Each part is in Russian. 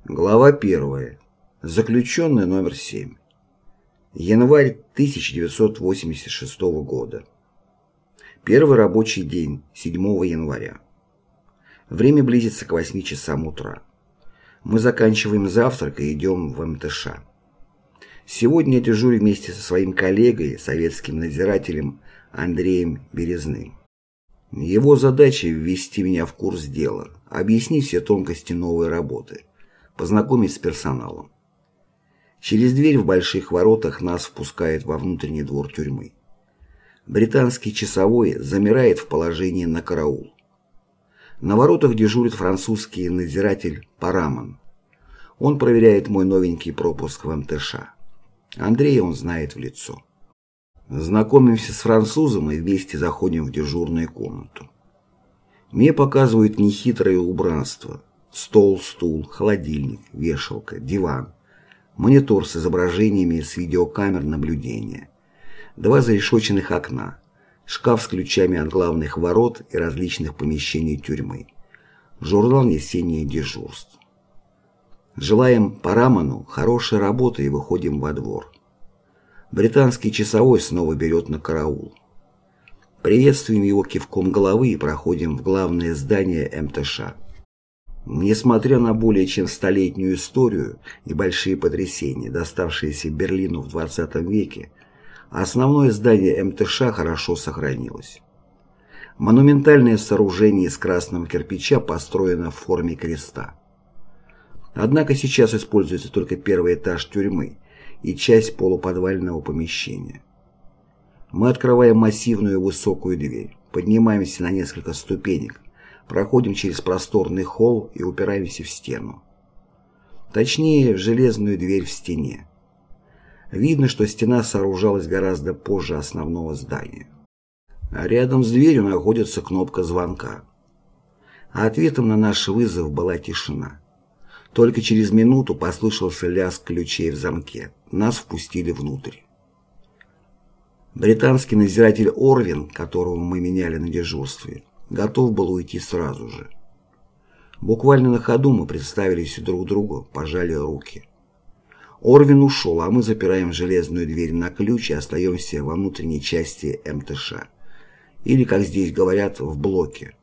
Глава 1. Заключенный номер 7. Январь 1986 года. Первый рабочий день, 7 января. Время близится к 8 часам утра. Мы заканчиваем завтрак и идем в МТШ. Сегодня я дежурю вместе со своим коллегой, советским надзирателем Андреем Березным. Его задача – ввести меня в курс дела, объяснить все тонкости новой работы, познакомить с персоналом. Через дверь в больших воротах нас впускают во внутренний двор тюрьмы. Британский часовой замирает в положении на караул. На воротах дежурит французский надзиратель Парамон. Он проверяет мой новенький пропуск в МТШ. Андрея он знает в лицо. Знакомимся с французом и вместе заходим в дежурную комнату. Мне показывают нехитрое убранство. Стол, стул, холодильник, вешалка, диван, монитор с изображениями с видеокамер наблюдения, два зарешоченных окна, шкаф с ключами от главных ворот и различных помещений тюрьмы, журнал несения дежурств. Желаем Парамону хорошей работы и выходим во двор. Британский часовой снова берет на караул. Приветствуем его кивком головы и проходим в главное здание МТШ. Несмотря на более чем столетнюю историю и большие потрясения, доставшиеся Берлину в 20 веке, основное здание МТШ хорошо сохранилось. Монументальное сооружение из красного кирпича построено в форме креста. Однако сейчас используется только первый этаж тюрьмы и часть полуподвального помещения. Мы открываем массивную высокую дверь, поднимаемся на несколько ступенек, проходим через просторный холл и упираемся в стену. Точнее, в железную дверь в стене. Видно, что стена сооружалась гораздо позже основного здания. А рядом с дверью находится кнопка звонка. Ответом на наш вызов была тишина. Только через минуту послышался лязг ключей в замке. Нас впустили внутрь. Британский надзиратель Орвин, которого мы меняли на дежурстве, готов был уйти сразу же. Буквально на ходу мы представились друг другу, пожали руки. Орвин ушел, а мы запираем железную дверь на ключ и остаемся во внутренней части МТШ. Или, как здесь говорят, в блоке.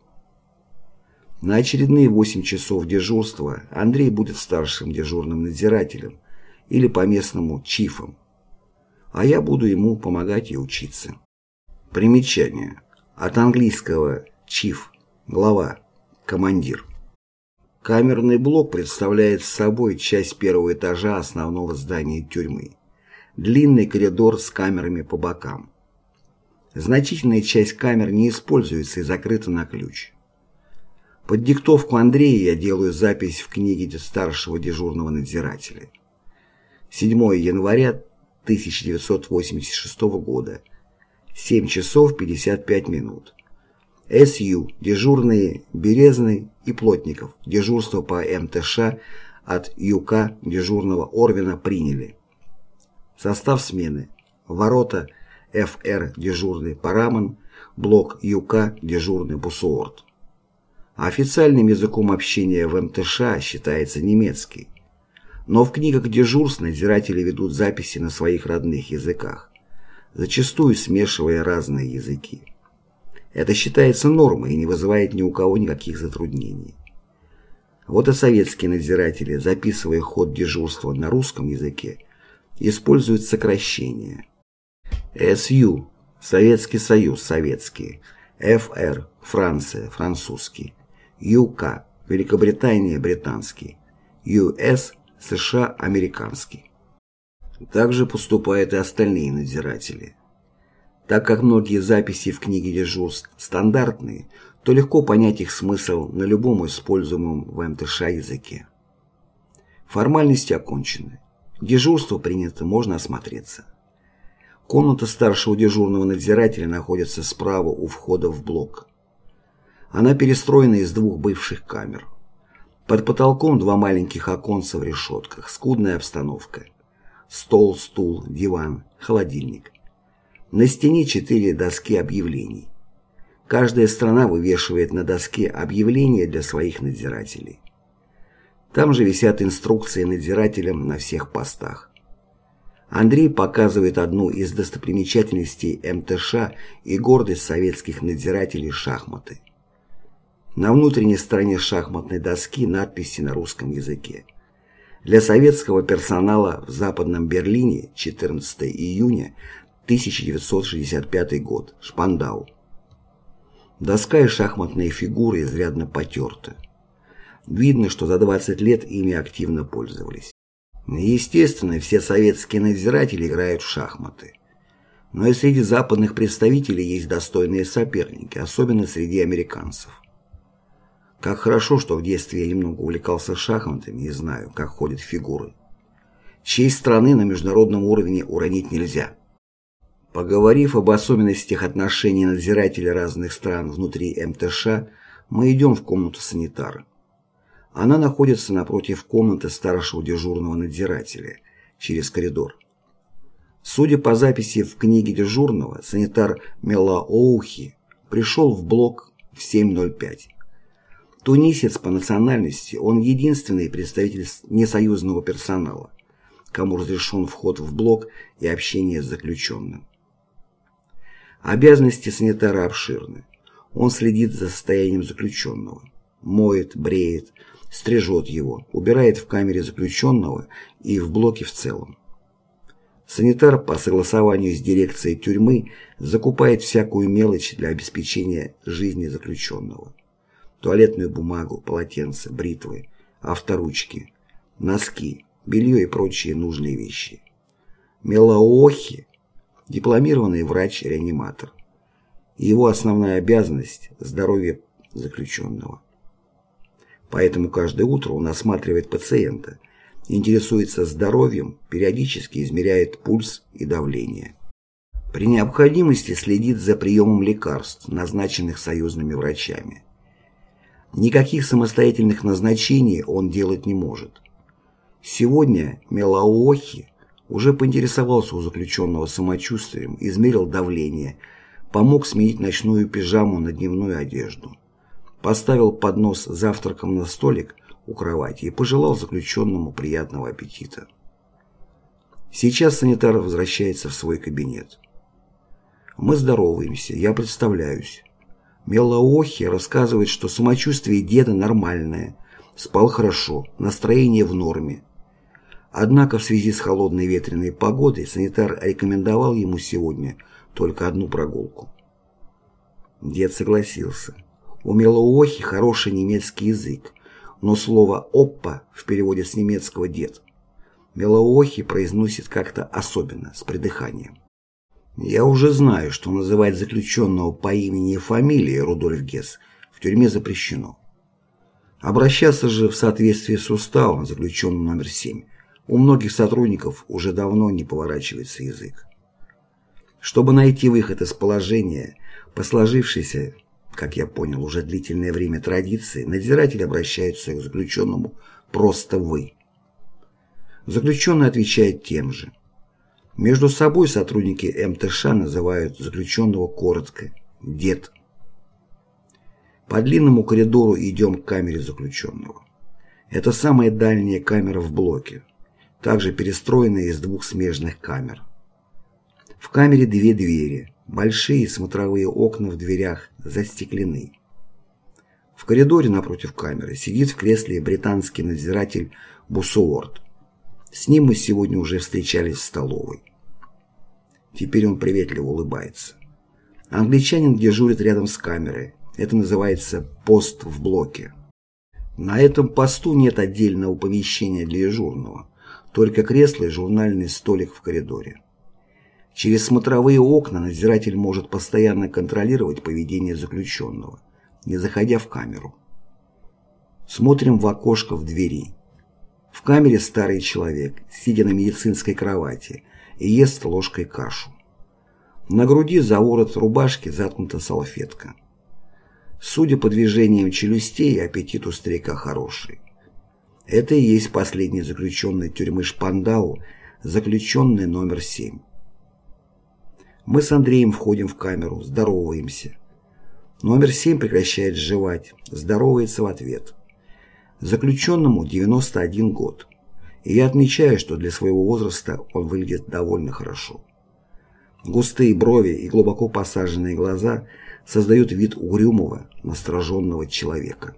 На очередные 8 часов дежурства Андрей будет старшим дежурным надзирателем или по-местному чифом, а я буду ему помогать и учиться. Примечание. От английского «чиф» – глава, командир. Камерный блок представляет собой часть первого этажа основного здания тюрьмы. Длинный коридор с камерами по бокам. Значительная часть камер не используется и закрыта на ключ. Под диктовку Андрея я делаю запись в книге старшего дежурного надзирателя. 7 января 1986 года. 7 часов 55 минут. СЮ, дежурные Березный и Плотников, дежурство по МТШ от ЮК дежурного Орвина приняли. Состав смены. Ворота ФР дежурный Парамон, блок ЮК дежурный Бусуорт. Официальным языком общения в МТШ считается немецкий. Но в книгах дежурств надзиратели ведут записи на своих родных языках, зачастую смешивая разные языки. Это считается нормой и не вызывает ни у кого никаких затруднений. Вот и советские надзиратели, записывая ход дежурства на русском языке, используют сокращения. СЮ – Советский Союз, советский. ФР – Франция, французский. ЮК – Великобритания, британский. ЮС – США, американский. Также поступают и остальные надзиратели. Так как многие записи в книге дежурств стандартные, то легко понять их смысл на любом используемом в МТШ языке. Формальности окончены. Дежурство принято, можно осмотреться. Комната старшего дежурного надзирателя находится справа у входа в блок. Она перестроена из двух бывших камер. Под потолком два маленьких оконца в решетках, скудная обстановка. Стол, стул, диван, холодильник. На стене 4 доски объявлений. Каждая страна вывешивает на доске объявления для своих надзирателей. Там же висят инструкции надзирателям на всех постах. Андрей показывает одну из достопримечательностей МТШ и гордость советских надзирателей — шахматы. На внутренней стороне шахматной доски надписи на русском языке. Для советского персонала в Западном Берлине 14 июня 1965 год. Шпандау. Доска и шахматные фигуры изрядно потерты. Видно, что за 20 лет ими активно пользовались. Естественно, все советские надзиратели играют в шахматы. Но и среди западных представителей есть достойные соперники, особенно среди американцев. Как хорошо, что в детстве я немного увлекался шахматами и знаю, как ходят фигуры. Честь страны на международном уровне уронить нельзя. Поговорив об особенностях отношений надзирателей разных стран внутри МТШ, мы идем в комнату санитара. Она находится напротив комнаты старшего дежурного надзирателя, через коридор. Судя по записи в книге дежурного, санитар Мелаоухи пришел в блок в 7:05. Тунисец по национальности, он единственный представитель несоюзного персонала, кому разрешен вход в блок и общение с заключенным. Обязанности санитара обширны. Он следит за состоянием заключенного, моет, бреет, стрижет его, убирает в камере заключенного и в блоке в целом. Санитар по согласованию с дирекцией тюрьмы закупает всякую мелочь для обеспечения жизни заключенного. Туалетную бумагу, полотенца, бритвы, авторучки, носки, белье и прочие нужные вещи. Мелаохи – дипломированный врач-реаниматор. Его основная обязанность – здоровье заключенного. Поэтому каждое утро он осматривает пациента, интересуется здоровьем, периодически измеряет пульс и давление. При необходимости следит за приемом лекарств, назначенных союзными врачами. Никаких самостоятельных назначений он делать не может. Сегодня Мелаохи уже поинтересовался у заключенного самочувствием, измерил давление, помог сменить ночную пижаму на дневную одежду, поставил поднос с завтраком на столик у кровати и пожелал заключенному приятного аппетита. Сейчас санитар возвращается в свой кабинет. Мы здороваемся, я представляюсь. Мелаохи рассказывает, что самочувствие деда нормальное, спал хорошо, настроение в норме. Однако в связи с холодной ветреной погодой санитар рекомендовал ему сегодня только одну прогулку. Дед согласился. У Мелаохи хороший немецкий язык, но слово «оппа» в переводе с немецкого «дед» Мелаохи произносит как-то особенно, с придыханием. Я уже знаю, что называть заключенного по имени и фамилии Рудольф Гесс в тюрьме запрещено. Обращаться же в соответствии с уставом заключенным номер 7 у многих сотрудников уже давно не поворачивается язык. Чтобы найти выход из положения, по сложившейся, как я понял, уже длительное время традиции, надзиратели обращаются к заключенному просто «вы». Заключенный отвечает тем же. Между собой сотрудники МТШ называют заключенного коротко «дед». По длинному коридору идем к камере заключенного. Это самая дальняя камера в блоке, также перестроенная из двух смежных камер. В камере две двери, большие смотровые окна в дверях застеклены. В коридоре напротив камеры сидит в кресле британский надзиратель Бусуорт. С ним мы сегодня уже встречались в столовой. Теперь он приветливо улыбается. Англичанин дежурит рядом с камерой. Это называется пост в блоке. На этом посту нет отдельного помещения для дежурного, только кресло и журнальный столик в коридоре. Через смотровые окна надзиратель может постоянно контролировать поведение заключенного, не заходя в камеру. Смотрим в окошко в двери. В камере старый человек, сидя на медицинской кровати, и ест ложкой кашу. На груди за ворот рубашки заткнута салфетка. Судя по движениям челюстей, аппетит у старика хороший. Это и есть последний заключенный тюрьмы Шпандау, заключенный номер 7. Мы с Андреем входим в камеру, здороваемся. Номер 7 прекращает жевать, здоровается в ответ. Заключенному 91 год, и я отмечаю, что для своего возраста он выглядит довольно хорошо. Густые брови и глубоко посаженные глаза создают вид угрюмого, настороженного человека.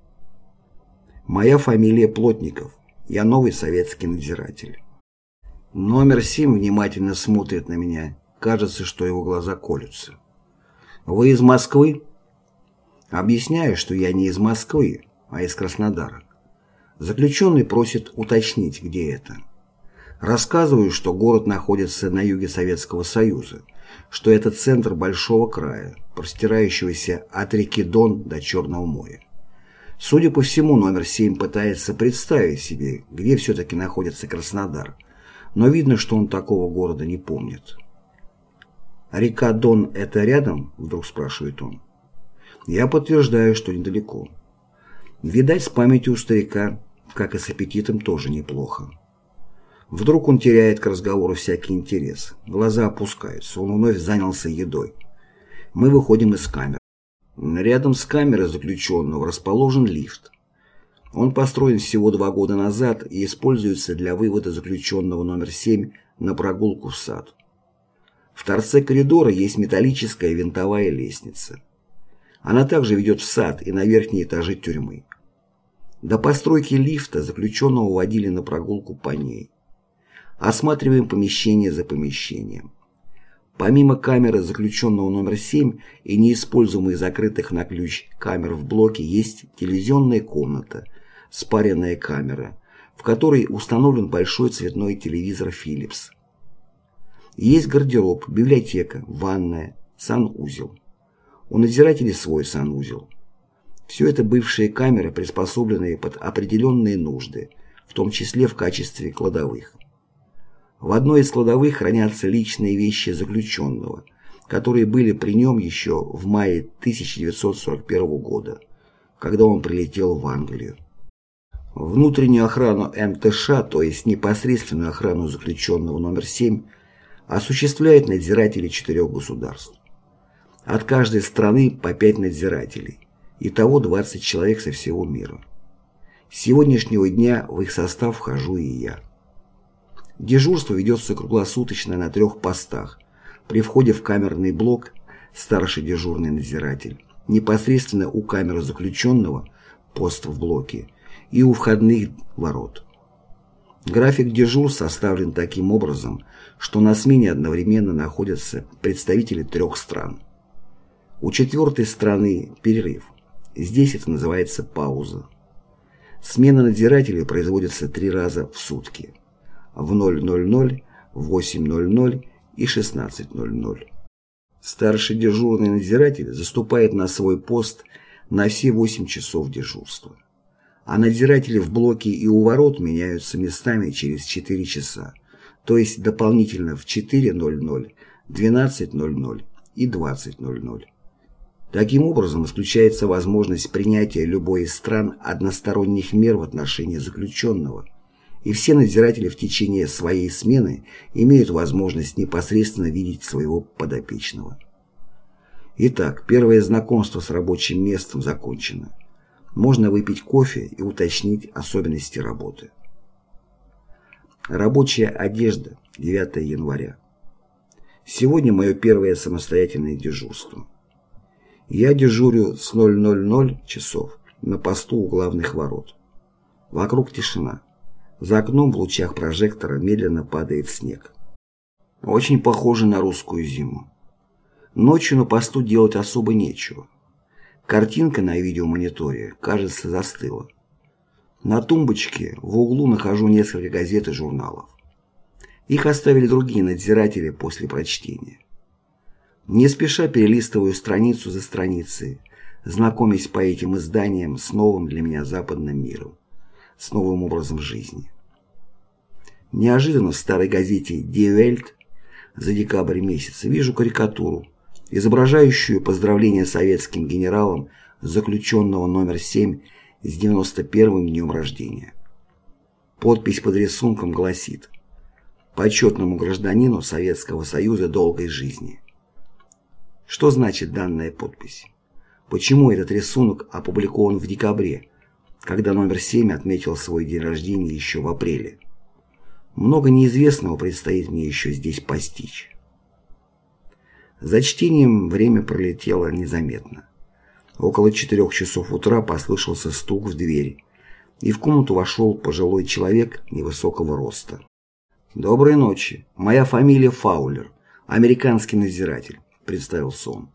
Моя фамилия Плотников, я новый советский надзиратель. Номер 7 внимательно смотрит на меня, кажется, что его глаза колются. Вы из Москвы? Объясняю, что я не из Москвы, а из Краснодара. Заключенный просит уточнить, где это. Рассказываю, что город находится на юге Советского Союза, что это центр большого края, простирающегося от реки Дон до Черного моря. Судя по всему, номер 7 пытается представить себе, где все-таки находится Краснодар, но видно, что он такого города не помнит. «Река Дон – это рядом?» – вдруг спрашивает он. Я подтверждаю, что недалеко. Видать, с памятью у старика, как и с аппетитом, тоже неплохо. Вдруг он теряет к разговору всякий интерес. Глаза опускаются, он вновь занялся едой. Мы выходим из камеры. Рядом с камерой заключенного расположен лифт. Он построен всего 2 года назад и используется для вывода заключенного номер 7 на прогулку в сад. В торце коридора есть металлическая винтовая лестница. Она также ведет в сад и на верхние этажи тюрьмы. До постройки лифта заключенного водили на прогулку по ней. Осматриваем помещение за помещением. Помимо камеры заключенного номер 7 и неиспользуемых закрытых на ключ камер в блоке есть телевизионная комната, спаренная камера, в которой установлен большой цветной телевизор Philips. Есть гардероб, библиотека, ванная, санузел. У надзирателей свой санузел. Все это бывшие камеры, приспособленные под определенные нужды, в том числе в качестве кладовых. В одной из кладовых хранятся личные вещи заключенного, которые были при нем еще в мае 1941 года, когда он прилетел в Англию. Внутреннюю охрану МТШ, то есть непосредственную охрану заключенного номер 7, осуществляют надзиратели 4 государств. От каждой страны по 5 надзирателей. Итого 20 человек со всего мира. С сегодняшнего дня в их состав вхожу и я. Дежурство ведется круглосуточно на 3 постах. При входе в камерный блок старший дежурный надзиратель, непосредственно у камеры заключенного, пост в блоке, и у входных ворот. График дежурств составлен таким образом, что на смене одновременно находятся представители 3 стран. У 4-й страны перерыв. Здесь это называется пауза. Смена надзирателей производится 3 раза в сутки. В 00:00, в 8:00 и 16:00. Старший дежурный надзиратель заступает на свой пост на все 8 часов дежурства. А надзиратели в блоке и у ворот меняются местами через 4 часа, то есть дополнительно в 4:00, 12:00 и 20:00. Таким образом, исключается возможность принятия любой из стран односторонних мер в отношении заключенного, и все надзиратели в течение своей смены имеют возможность непосредственно видеть своего подопечного. Итак, первое знакомство с рабочим местом закончено. Можно выпить кофе и уточнить особенности работы. Рабочая одежда, 9 января. Сегодня мое первое самостоятельное дежурство. Я дежурю с 00:00 часов на посту у главных ворот. Вокруг тишина. За окном в лучах прожектора медленно падает снег. Очень похоже на русскую зиму. Ночью на посту делать особо нечего. Картинка на видеомониторе, кажется, застыла. На тумбочке в углу нахожу несколько газет и журналов. Их оставили другие надзиратели после прочтения. Не спеша перелистываю страницу за страницей, знакомясь по этим изданиям с новым для меня западным миром, с новым образом жизни. Неожиданно в старой газете «Die Welt» за декабрь месяц вижу карикатуру, изображающую поздравление советским генералам заключенного номер 7 с 91-м днем рождения. Подпись под рисунком гласит: «Почетному гражданину Советского Союза долгой жизни». Что значит данная подпись? Почему этот рисунок опубликован в декабре, когда номер 7 отметил свой день рождения еще в апреле. Много неизвестного предстоит мне еще здесь постичь. За чтением время пролетело незаметно. Около 4 часов утра послышался стук в дверь, и в комнату вошел пожилой человек невысокого роста. «Доброй ночи. Моя фамилия Фаулер, американский надзиратель», — представился он.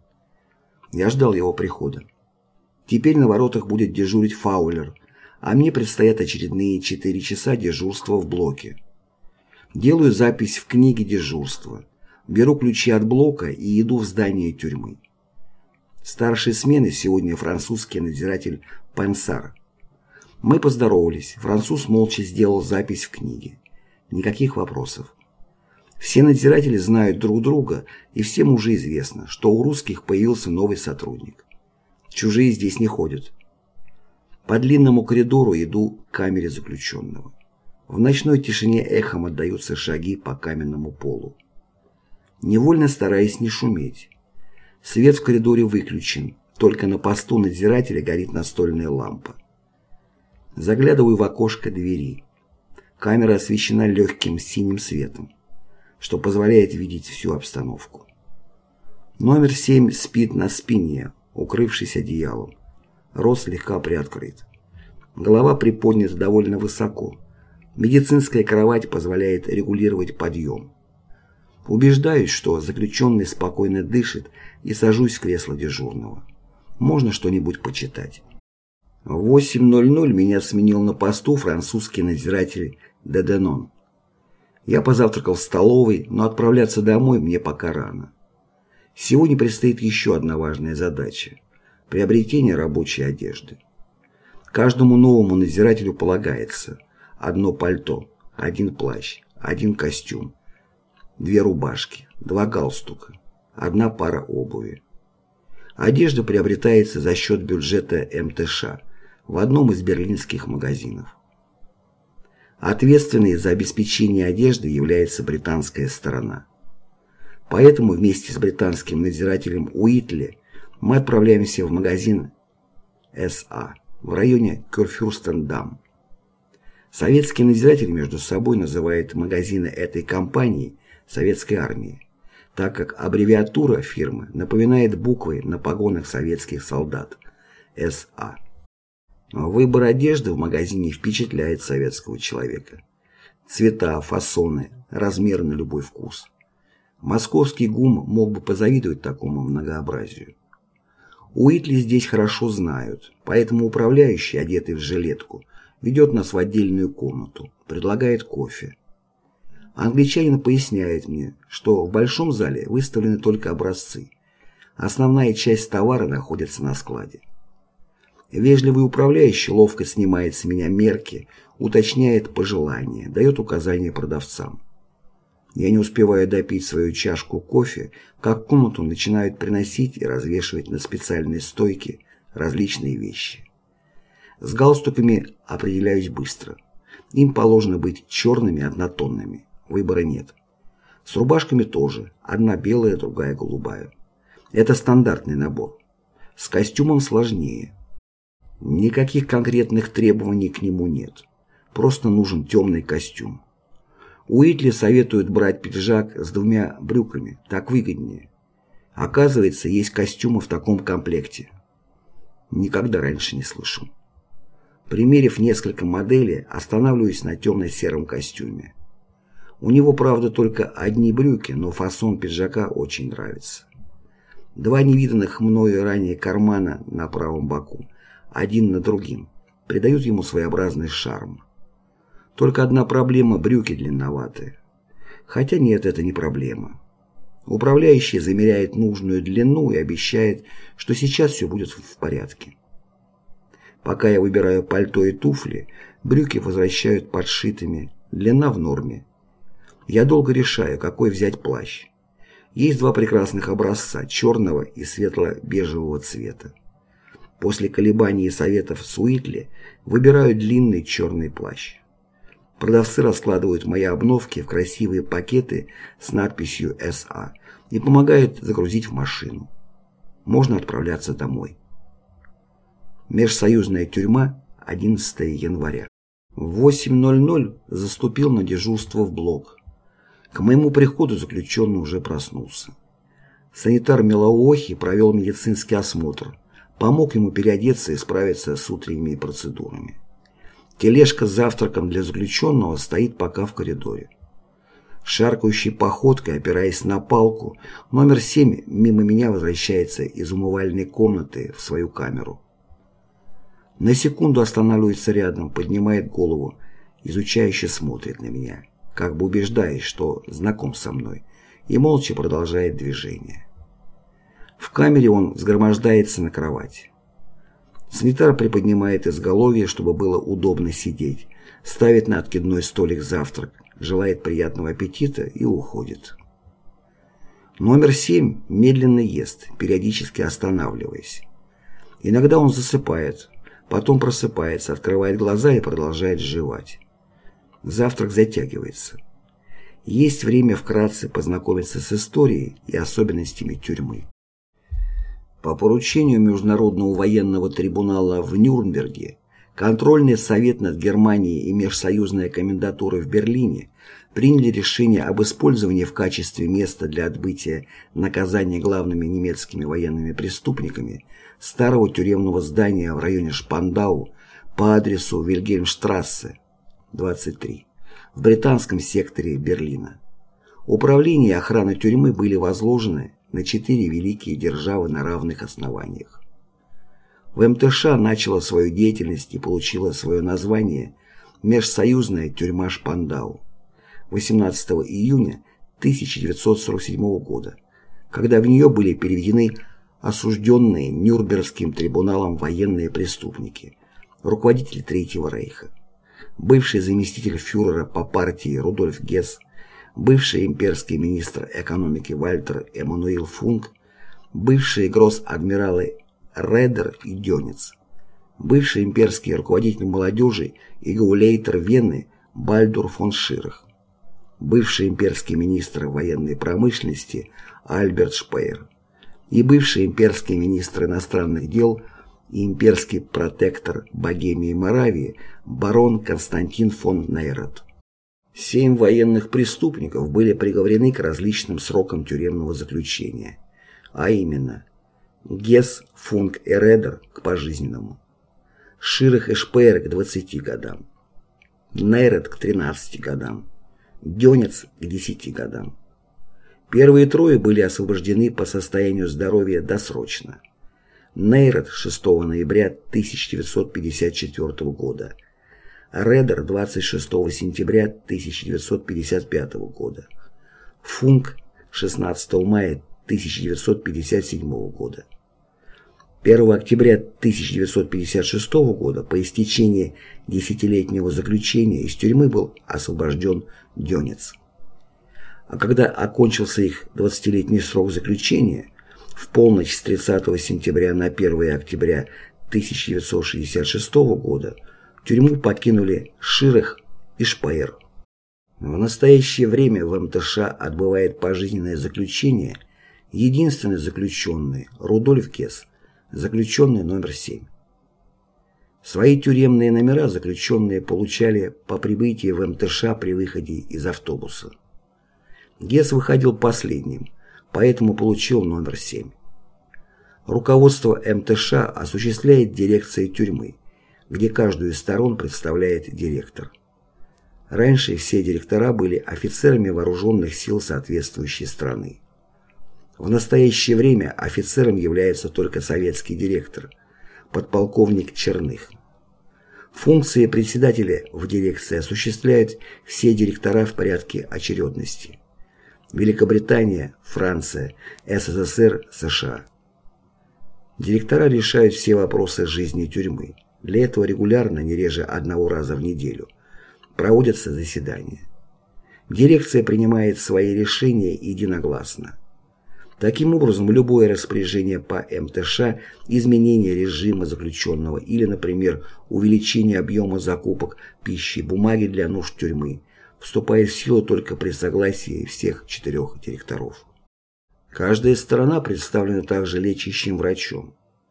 Я ждал его прихода. Теперь на воротах будет дежурить Фаулер, а мне предстоят очередные 4 часа дежурства в блоке. Делаю запись в книге дежурства, беру ключи от блока и иду в здание тюрьмы. Старшей смены сегодня французский надзиратель Пансар. Мы поздоровались, француз молча сделал запись в книге. Никаких вопросов. Все надзиратели знают друг друга, и всем уже известно, что у русских появился новый сотрудник. Чужие здесь не ходят. По длинному коридору иду к камере заключенного. В ночной тишине эхом отдаются шаги по каменному полу. Невольно стараясь не шуметь. Свет в коридоре выключен, только на посту надзирателя горит настольная лампа. Заглядываю в окошко двери. Камера освещена легким синим светом, что позволяет видеть всю обстановку. Номер 7 спит на спине, укрывшись одеялом. Рот слегка приоткрыт. Голова приподнята довольно высоко. Медицинская кровать позволяет регулировать подъем. Убеждаюсь, что заключенный спокойно дышит, и сажусь в кресло дежурного. Можно что-нибудь почитать. В 8:00 меня сменил на посту французский надзиратель Деденон. Я позавтракал в столовой, но отправляться домой мне пока рано. Сегодня предстоит еще одна важная задача – приобретение рабочей одежды. Каждому новому надзирателю полагается одно пальто, один плащ, один костюм, 2 рубашки, 2 галстука, 1 пара обуви. Одежда приобретается за счет бюджета МТШ в одном из берлинских магазинов. Ответственной за обеспечение одежды является британская сторона. Поэтому вместе с британским надзирателем Уитли мы отправляемся в магазин СА в районе Курфюрстендам. Советские надзиратели между собой называют магазины этой компании советской армией, так как аббревиатура фирмы напоминает буквы на погонах советских солдат СА. Выбор одежды в магазине впечатляет советского человека. Цвета, фасоны, размеры на любой вкус. Московский ГУМ мог бы позавидовать такому многообразию. Уитли здесь хорошо знают, поэтому управляющий, одетый в жилетку, ведет нас в отдельную комнату, предлагает кофе. Англичанин поясняет мне, что в большом зале выставлены только образцы. Основная часть товара находится на складе. Вежливый управляющий ловко снимает с меня мерки, уточняет пожелания, дает указания продавцам. Я не успеваю допить свою чашку кофе, как в комнату начинают приносить и развешивать на специальной стойке различные вещи. С галстуками определяюсь быстро. Им положено быть черными однотонными. Выбора нет. С рубашками тоже. Одна белая, другая голубая. Это стандартный набор. С костюмом сложнее. Никаких конкретных требований к нему нет. Просто нужен темный костюм. Уитли советует брать пиджак с 2 брюками, так выгоднее. Оказывается, есть костюмы в таком комплекте. Никогда раньше не слышал. Примерив несколько моделей, останавливаюсь на темно-сером костюме. У него, правда, только одни брюки, но фасон пиджака очень нравится. 2 невиданных мною ранее кармана на правом боку, один на другим, придают ему своеобразный шарм. Только одна проблема – брюки длинноватые. Хотя нет, это не проблема. Управляющий замеряет нужную длину и обещает, что сейчас все будет в порядке. Пока я выбираю пальто и туфли, брюки возвращают подшитыми, длина в норме. Я долго решаю, какой взять плащ. Есть 2 прекрасных образца – черного и светло-бежевого цвета. После колебаний и советов с Уитли выбираю длинный черный плащ. Продавцы раскладывают мои обновки в красивые пакеты с надписью «СА» и помогают загрузить в машину. Можно отправляться домой. Межсоюзная тюрьма 11 января. В 8:00 заступил на дежурство в блок. К моему приходу заключенный уже проснулся. Санитар Милоухий провел медицинский осмотр, помог ему переодеться и справиться с утренними процедурами. Тележка с завтраком для заключенного стоит пока в коридоре. Шаркающей походкой, опираясь на палку, номер 7 мимо меня возвращается из умывальной комнаты в свою камеру. На секунду останавливается рядом, поднимает голову, изучающе смотрит на меня, как бы убеждаясь, что знаком со мной, и молча продолжает движение. В камере он взгромождается на кровать. Санитар приподнимает изголовье, чтобы было удобно сидеть, ставит на откидной столик завтрак, желает приятного аппетита и уходит. Номер 7 медленно ест, периодически останавливаясь. Иногда он засыпает, потом просыпается, открывает глаза и продолжает жевать. Завтрак затягивается. Есть время вкратце познакомиться с историей и особенностями тюрьмы. По поручению Международного военного трибунала в Нюрнберге Контрольный совет над Германией и Межсоюзная комендатура в Берлине приняли решение об использовании в качестве места для отбытия наказания главными немецкими военными преступниками старого тюремного здания в районе Шпандау по адресу Вильгельмштрассе, 23, в британском секторе Берлина. Управление и охрана тюрьмы были возложены на 4 великие державы на равных основаниях. В МТШ начала свою деятельность и получила свое название Межсоюзная тюрьма Шпандау 18 июня 1947 года, когда в нее были переведены осужденные Нюрнбергским трибуналом военные преступники, руководители Третьего рейха, бывший заместитель фюрера по партии Рудольф Гесс, бывший имперский министр экономики Вальтер Эммануил Функ, бывшие гросс-адмиралы Редер и Дёнец, бывший имперский руководитель молодежи и гаулейтер Вены Бальдур фон Ширах, бывший имперский министр военной промышленности Альберт Шпеер и бывший имперский министр иностранных дел и имперский протектор Богемии и Моравии барон Константин фон Нейрат. 7 военных преступников были приговорены к различным срокам тюремного заключения, а именно Гесс, Функ и Редер к пожизненному, Ширах и Шпеер к 20 годам, Нейрат к 13 годам, Дёнец к 10 годам. Первые 3 были освобождены по состоянию здоровья досрочно. Нейрат 6 ноября 1954 года, Редер 26 сентября 1955 года, Функ 16 мая 1957 года. 1 октября 1956 года по истечении 10-летнего заключения из тюрьмы был освобожден Дёнец. А когда окончился их 20-летний срок заключения, в полночь с 30 сентября на 1 октября 1966 года тюрьму покинули Ширах и Шпеер. В настоящее время в МТШ отбывает пожизненное заключение единственный заключенный Рудольф Гесс, заключенный номер 7. Свои тюремные номера заключенные получали по прибытии в МТШ при выходе из автобуса. Гесс выходил последним, поэтому получил номер 7. Руководство МТШ осуществляет дирекция тюрьмы, где каждую из сторон представляет директор. Раньше все директора были офицерами вооруженных сил соответствующей страны. В настоящее время офицером является только советский директор, подполковник Черных. Функции председателя в дирекции осуществляют все директора в порядке очередности. Великобритания, Франция, СССР, США. Директора решают все вопросы жизни тюрьмы. Для этого регулярно, не реже 1 раза в неделю, проводятся заседания. Дирекция принимает свои решения единогласно. Таким образом, любое распоряжение по МТШ, изменение режима заключенного или, например, увеличение объема закупок пищи и бумаги для нужд тюрьмы, вступает в силу только при согласии всех 4 директоров. Каждая сторона представлена также лечащим врачом.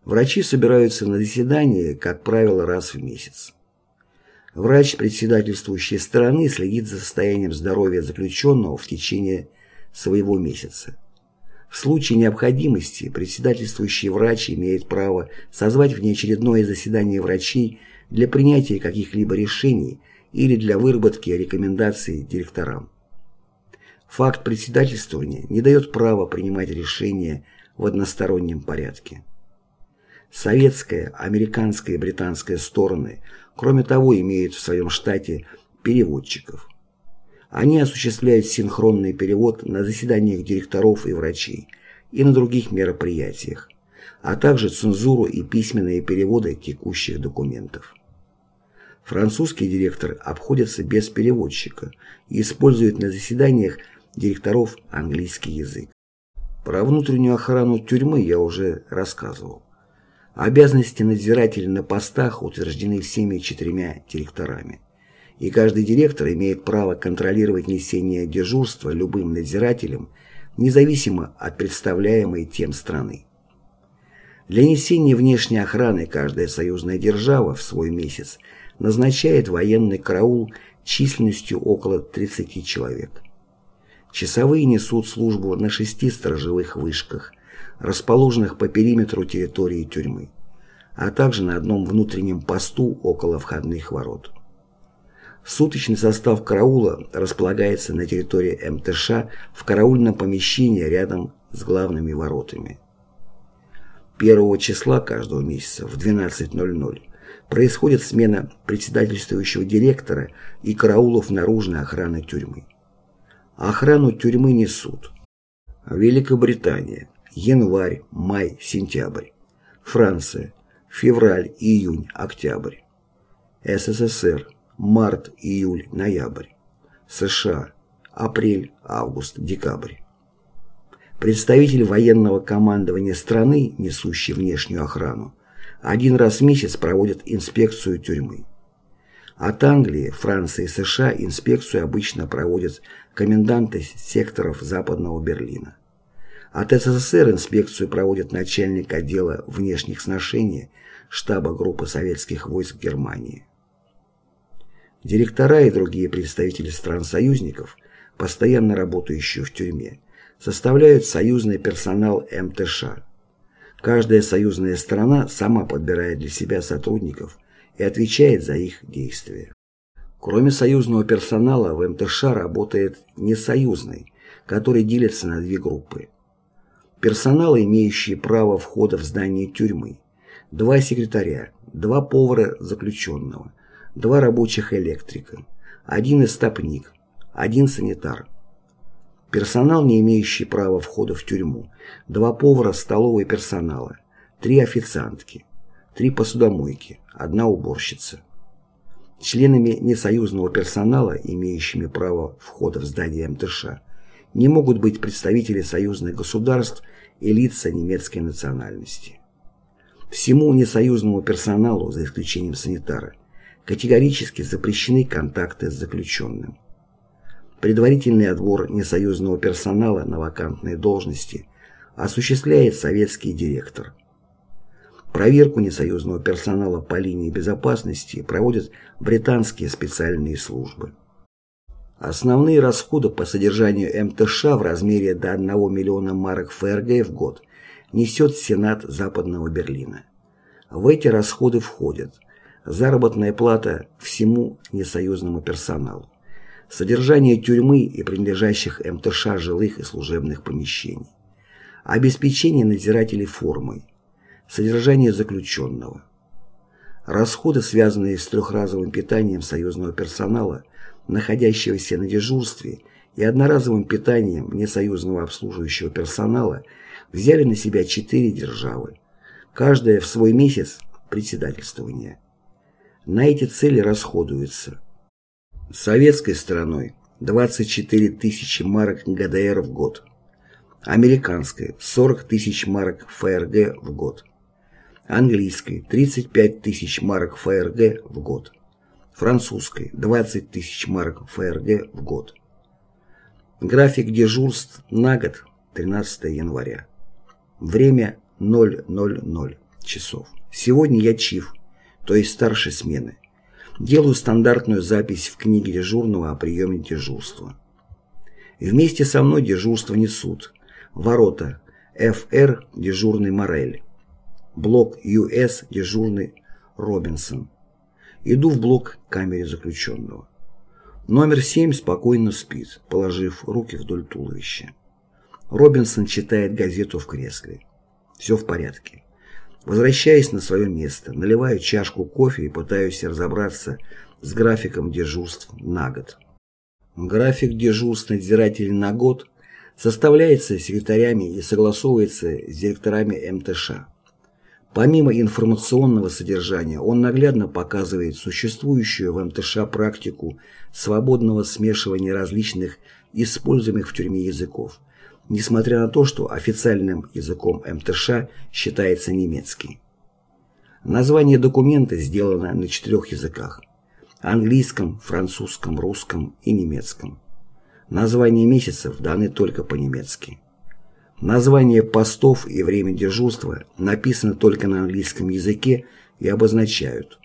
Врачи собираются на заседание, как правило, раз в месяц. Врач председательствующей стороны следит за состоянием здоровья заключенного в течение своего месяца. В случае необходимости председательствующий врач имеет право созвать внеочередное заседание врачей для принятия каких-либо решений или для выработки рекомендаций директорам. Факт председательствования не дает права принимать решения в одностороннем порядке. Советская, американская и британская стороны, кроме того, имеют в своем штате переводчиков. Они осуществляют синхронный перевод на заседаниях директоров и врачей и на других мероприятиях, а также цензуру и письменные переводы текущих документов. Французский директор обходится без переводчика и использует на заседаниях директоров английский язык. Про внутреннюю охрану тюрьмы я уже рассказывал. Обязанности надзирателей на постах утверждены всеми 4 директорами, и каждый директор имеет право контролировать несение дежурства любым надзирателем, независимо от представляемой тем страны. Для несения внешней охраны каждая союзная держава в свой месяц назначает военный караул численностью около 30 человек. Часовые несут службу на 6 сторожевых вышках, расположенных по периметру территории тюрьмы, а также на одном внутреннем посту около входных ворот. Суточный состав караула располагается на территории МТШ в караульном помещении рядом с главными воротами. 1 числа каждого месяца в 12:00 происходит смена председательствующего директора и караулов наружной охраны тюрьмы. Охрану тюрьмы несут Великобритания – январь, май, сентябрь. Франция – февраль, июнь, октябрь. СССР – март, июль, ноябрь. США – апрель, август, декабрь. Представитель военного командования страны, несущий внешнюю охрану, один раз в месяц проводит инспекцию тюрьмы. От Англии, Франции и США инспекцию обычно проводят коменданты секторов Западного Берлина. От СССР инспекцию проводит начальник отдела внешних сношений штаба группы советских войск Германии. Директора и другие представители стран-союзников, постоянно работающие в тюрьме, составляют союзный персонал МТШ. Каждая союзная страна сама подбирает для себя сотрудников и отвечает за их действия. Кроме союзного персонала в МТШ работает несоюзный, который делится на 2 группы. Персонал, имеющий право входа в здание тюрьмы, 2 секретаря, 2 повара заключенного, 2 рабочих электрика, 1 истопник, 1 санитар. Персонал, не имеющий права входа в тюрьму, 2 повара столовой персонала, 3 официантки, 3 посудомойки, 1 уборщица. Членами несоюзного персонала, имеющими право входа в здание МТШ, не могут быть представители союзных государств и лица немецкой национальности. Всему несоюзному персоналу, за исключением санитара, категорически запрещены контакты с заключенным. Предварительный отбор несоюзного персонала на вакантные должности осуществляет советский директор. Проверку несоюзного персонала по линии безопасности проводят британские специальные службы. Основные расходы по содержанию МТШ в размере до 1 миллиона марок ФРГ в год несет Сенат Западного Берлина. В эти расходы входят заработная плата всему несоюзному персоналу, содержание тюрьмы и принадлежащих МТШ жилых и служебных помещений, обеспечение надзирателей формой, содержание заключенного. Расходы, связанные с трехразовым питанием союзного персонала, находящегося на дежурстве, и одноразовым питанием несоюзного обслуживающего персонала, взяли на себя 4 державы, каждая в свой месяц председательствования. На эти цели расходуются советской стороной 24 тысячи марок ГДР в год, американской 40 тысяч марок ФРГ в год, английской 35 тысяч марок ФРГ в год, французской 20 тысяч марок ФРГ в год. График дежурств на год 13 января. Время 00:00. часов. Сегодня я чиф, то есть старшей смены. Делаю стандартную запись в книге дежурного о приеме дежурства. Вместе со мной дежурство несут ворота ФР дежурный Морель, блок ЮС дежурный Робинсон. Иду в блок к камере заключенного. Номер 7 спокойно спит, положив руки вдоль туловища. Робинсон читает газету в кресле. Все в порядке. Возвращаясь на свое место, наливаю чашку кофе и пытаюсь разобраться с графиком дежурств на год. График дежурств надзирателей на год составляется секретарями и согласовывается с директорами МТШ. Помимо информационного содержания, он наглядно показывает существующую в МТШ практику свободного смешивания различных используемых в тюрьме языков, несмотря на то, что официальным языком МТШ считается немецкий. Название документа сделано на 4 языках – английском, французском, русском и немецком. Названия месяцев даны только по-немецки. Названия постов и время дежурства написаны только на английском языке и обозначают: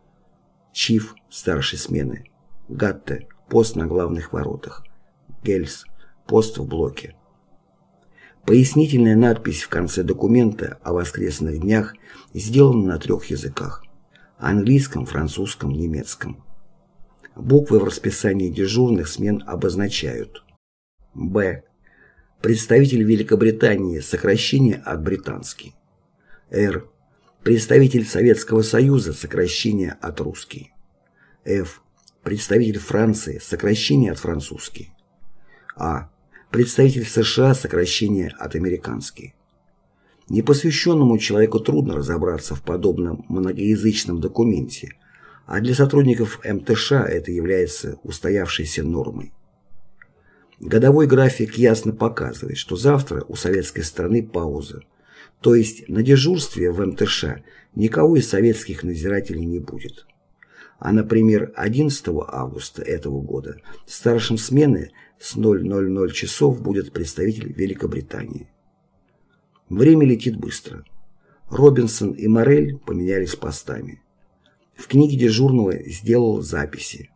Чиф старшей смены, Гатте пост на главных воротах, Гельс пост в блоке. Пояснительная надпись в конце документа о воскресных днях сделана на 3 языках – английском, французском, немецком. Буквы в расписании дежурных смен обозначают: Б. Представитель Великобритании, сокращение от британский. Р. Представитель Советского Союза, сокращение от русский. Ф. Представитель Франции, сокращение от французский. А. Представитель США, сокращение от американский. Непосвященному человеку трудно разобраться в подобном многоязычном документе, а для сотрудников МТШ это является устоявшейся нормой. Годовой график ясно показывает, что завтра у советской стороны пауза, то есть на дежурстве в МТШ никого из советских надзирателей не будет. А, например, 11 августа этого года старшим смены с 00:00 часов будет представитель Великобритании. Время летит быстро. Робинсон и Морель поменялись постами. В книге дежурного сделал записи.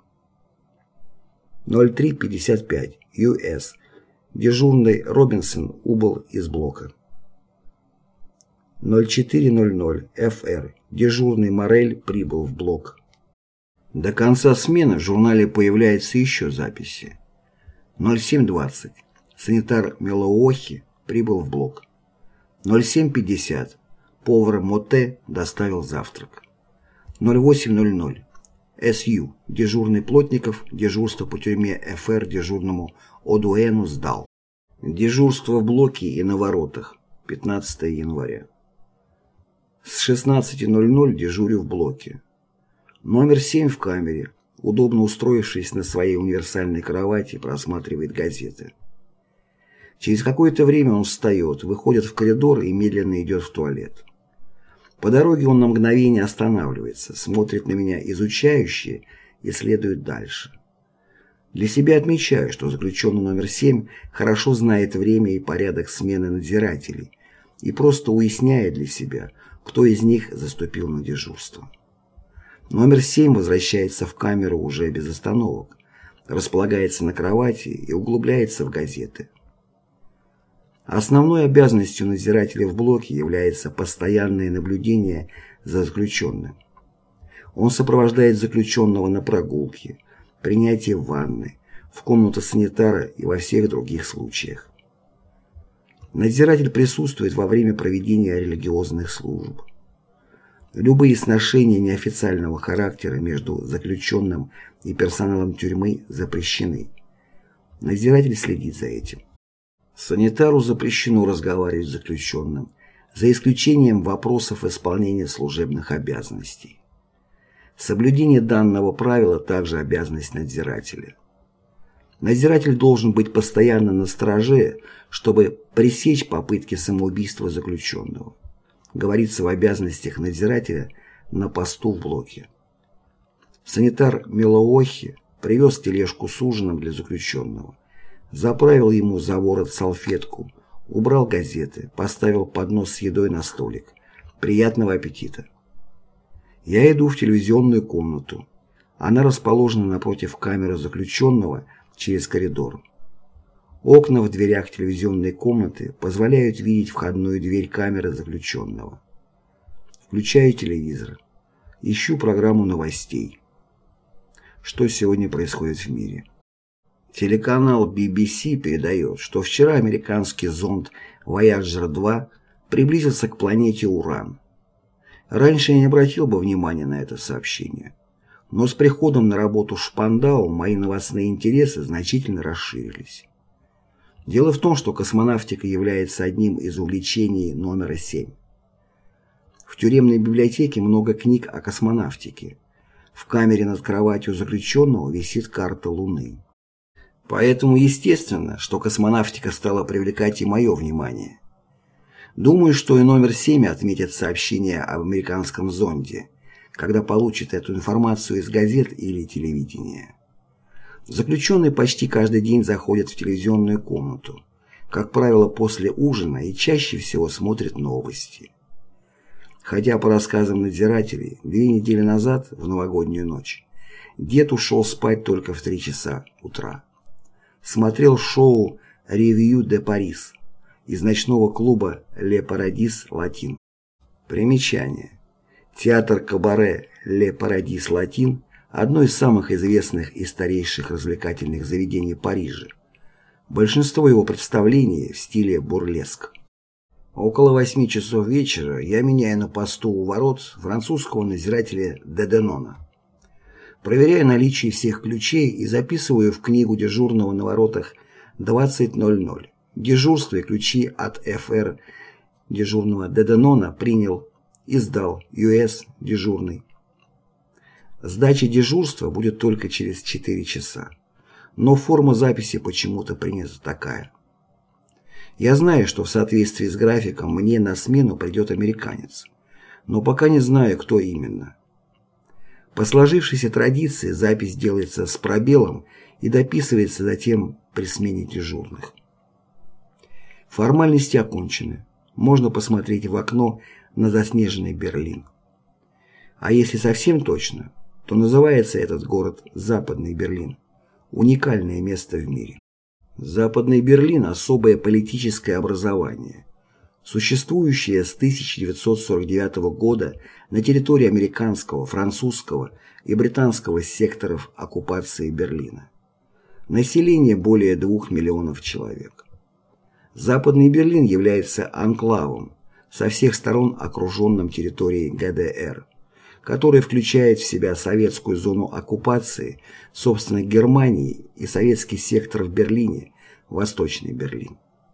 03:55 ЮС. Дежурный Робинсон убыл из блока. 04:00 ФР. Дежурный Морель прибыл в блок. До конца смены в журнале появляются еще записи. 07:20. Санитар Мелоохи прибыл в блок. 07:50. Повар Моте доставил завтрак. 08:00. СЮ. Дежурный Плотников дежурство по тюрьме ФР дежурному Одуэну сдал. Дежурство в блоке и на воротах. 15 января. С 16:00 дежурю в блоке. Номер 7 в камере, удобно устроившись на своей универсальной кровати, просматривает газеты. Через какое-то время он встает, выходит в коридор и медленно идет в туалет. По дороге он на мгновение останавливается, смотрит на меня изучающе и следует дальше. Для себя отмечаю, что заключенный номер 7 хорошо знает время и порядок смены надзирателей и просто уясняет для себя, кто из них заступил на дежурство. Номер 7 возвращается в камеру уже без остановок, располагается на кровати и углубляется в газеты. Основной обязанностью надзирателя в блоке является постоянное наблюдение за заключенным. Он сопровождает заключенного на прогулке, принятие ванны, в комнату санитара и во всех других случаях. Надзиратель присутствует во время проведения религиозных служб. Любые сношения неофициального характера между заключенным и персоналом тюрьмы запрещены. Надзиратель следит за этим. Санитару запрещено разговаривать с заключенным, за исключением вопросов исполнения служебных обязанностей. Соблюдение данного правила также обязанность надзирателя. Надзиратель должен быть постоянно настороже, чтобы пресечь попытки самоубийства заключенного. Говорится в обязанностях надзирателя на посту в блоке. Санитар Мелоохи привез тележку с ужином для заключенного, заправил ему за ворот салфетку, убрал газеты, поставил поднос с едой на столик, Приятного аппетита. Я иду в телевизионную комнату. Она расположена напротив камеры заключенного через коридор. Окна в дверях телевизионной комнаты позволяют видеть входную дверь камеры заключенного. Включаю телевизор. Ищу программу новостей. Что сегодня происходит в мире? Телеканал BBC передает, что вчера американский зонд Voyager 2 приблизился к планете Уран. Раньше я не обратил бы внимания на это сообщение, но с приходом на работу в Шпандау мои новостные интересы значительно расширились. Дело в том, что космонавтика является одним из увлечений номера 7. В тюремной библиотеке много книг о космонавтике. В камере над кроватью заключенного висит карта Луны. Поэтому естественно, что космонавтика стала привлекать и мое внимание. Думаю, что и номер 7 отметит сообщение об американском зонде, когда получит эту информацию из газет или телевидения. Заключенный почти каждый день заходит в телевизионную комнату, как правило, после ужина и чаще всего смотрит новости. Хотя по рассказам надзирателей, 2 недели назад, в новогоднюю ночь, дед ушел спать только в 3 часа утра. Смотрел шоу «Revue de Paris» из ночного клуба «Le Paradis Latin». Примечание. Театр кабаре «Le Paradis Latin» – одно из самых известных и старейших развлекательных заведений Парижа. Большинство его представлений в стиле бурлеск. Около 8 часов вечера я меняю на посту у ворот французского надзирателя Деденона. Проверяю наличие всех ключей и записываю в книгу дежурного на воротах 20:00. Дежурство и ключи от ФР дежурного Деденона принял и сдал ЮС дежурный. Сдача дежурства будет только через 4 часа, но форма записи почему-то принята такая. Я знаю, что в соответствии с графиком мне на смену придет американец, но пока не знаю, кто именно. По сложившейся традиции запись делается с пробелом и дописывается затем при смене дежурных. Формальности окончены. Можно посмотреть в окно на заснеженный Берлин. А если совсем точно, то называется этот город Западный Берлин. Уникальное место в мире. Западный Берлин – особое политическое образование, существующее с 1949 года на территории американского, французского и британского секторов оккупации Берлина. Население более 2 миллионов человек. Западный Берлин является анклавом, со всех сторон окруженным территорией ГДР, которая включает в себя советскую зону оккупации, собственно Германии и советский сектор в Берлине, Восточный Берлин.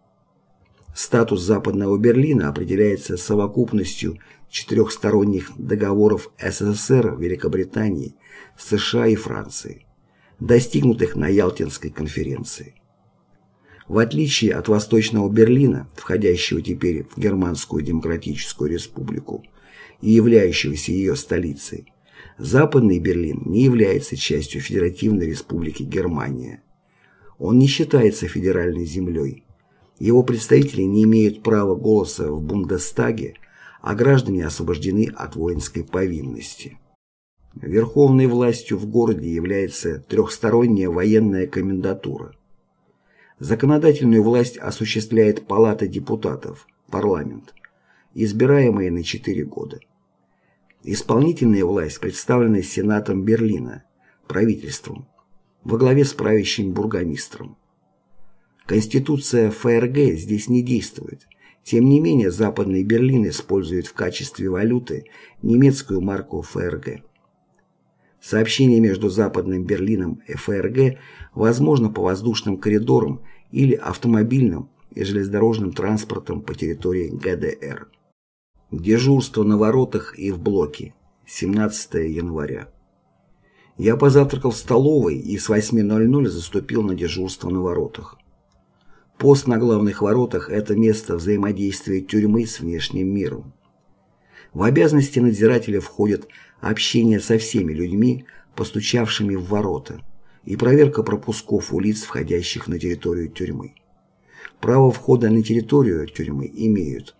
Статус Западного Берлина определяется совокупностью 4-сторонних договоров СССР, Великобритании, США и Франции, достигнутых на Ялтинской конференции. В отличие от Восточного Берлина, входящего теперь в Германскую Демократическую Республику и являющегося ее столицей, Западный Берлин не является частью Федеративной Республики Германия. Он не считается федеральной землей. Его представители не имеют права голоса в Бундестаге, а граждане освобождены от воинской повинности. Верховной властью в городе является трехсторонняя военная комендатура. Законодательную власть осуществляет Палата депутатов, парламент, избираемые на 4 года. Исполнительная власть представлена Сенатом Берлина, правительством, во главе с правящим бургомистром. Конституция ФРГ здесь не действует. Тем не менее, Западный Берлин использует в качестве валюты немецкую марку ФРГ. Сообщение между Западным Берлином и ФРГ возможно по воздушным коридорам или автомобильным и железнодорожным транспортом по территории ГДР. Дежурство на воротах и в блоке. 17 января. Я позавтракал в столовой и с 8:00 заступил на дежурство на воротах. Пост на главных воротах – это место взаимодействия тюрьмы с внешним миром. В обязанности надзирателя входит общение со всеми людьми, постучавшими в ворота, и проверка пропусков у лиц, входящих на территорию тюрьмы. Право входа на территорию тюрьмы имеют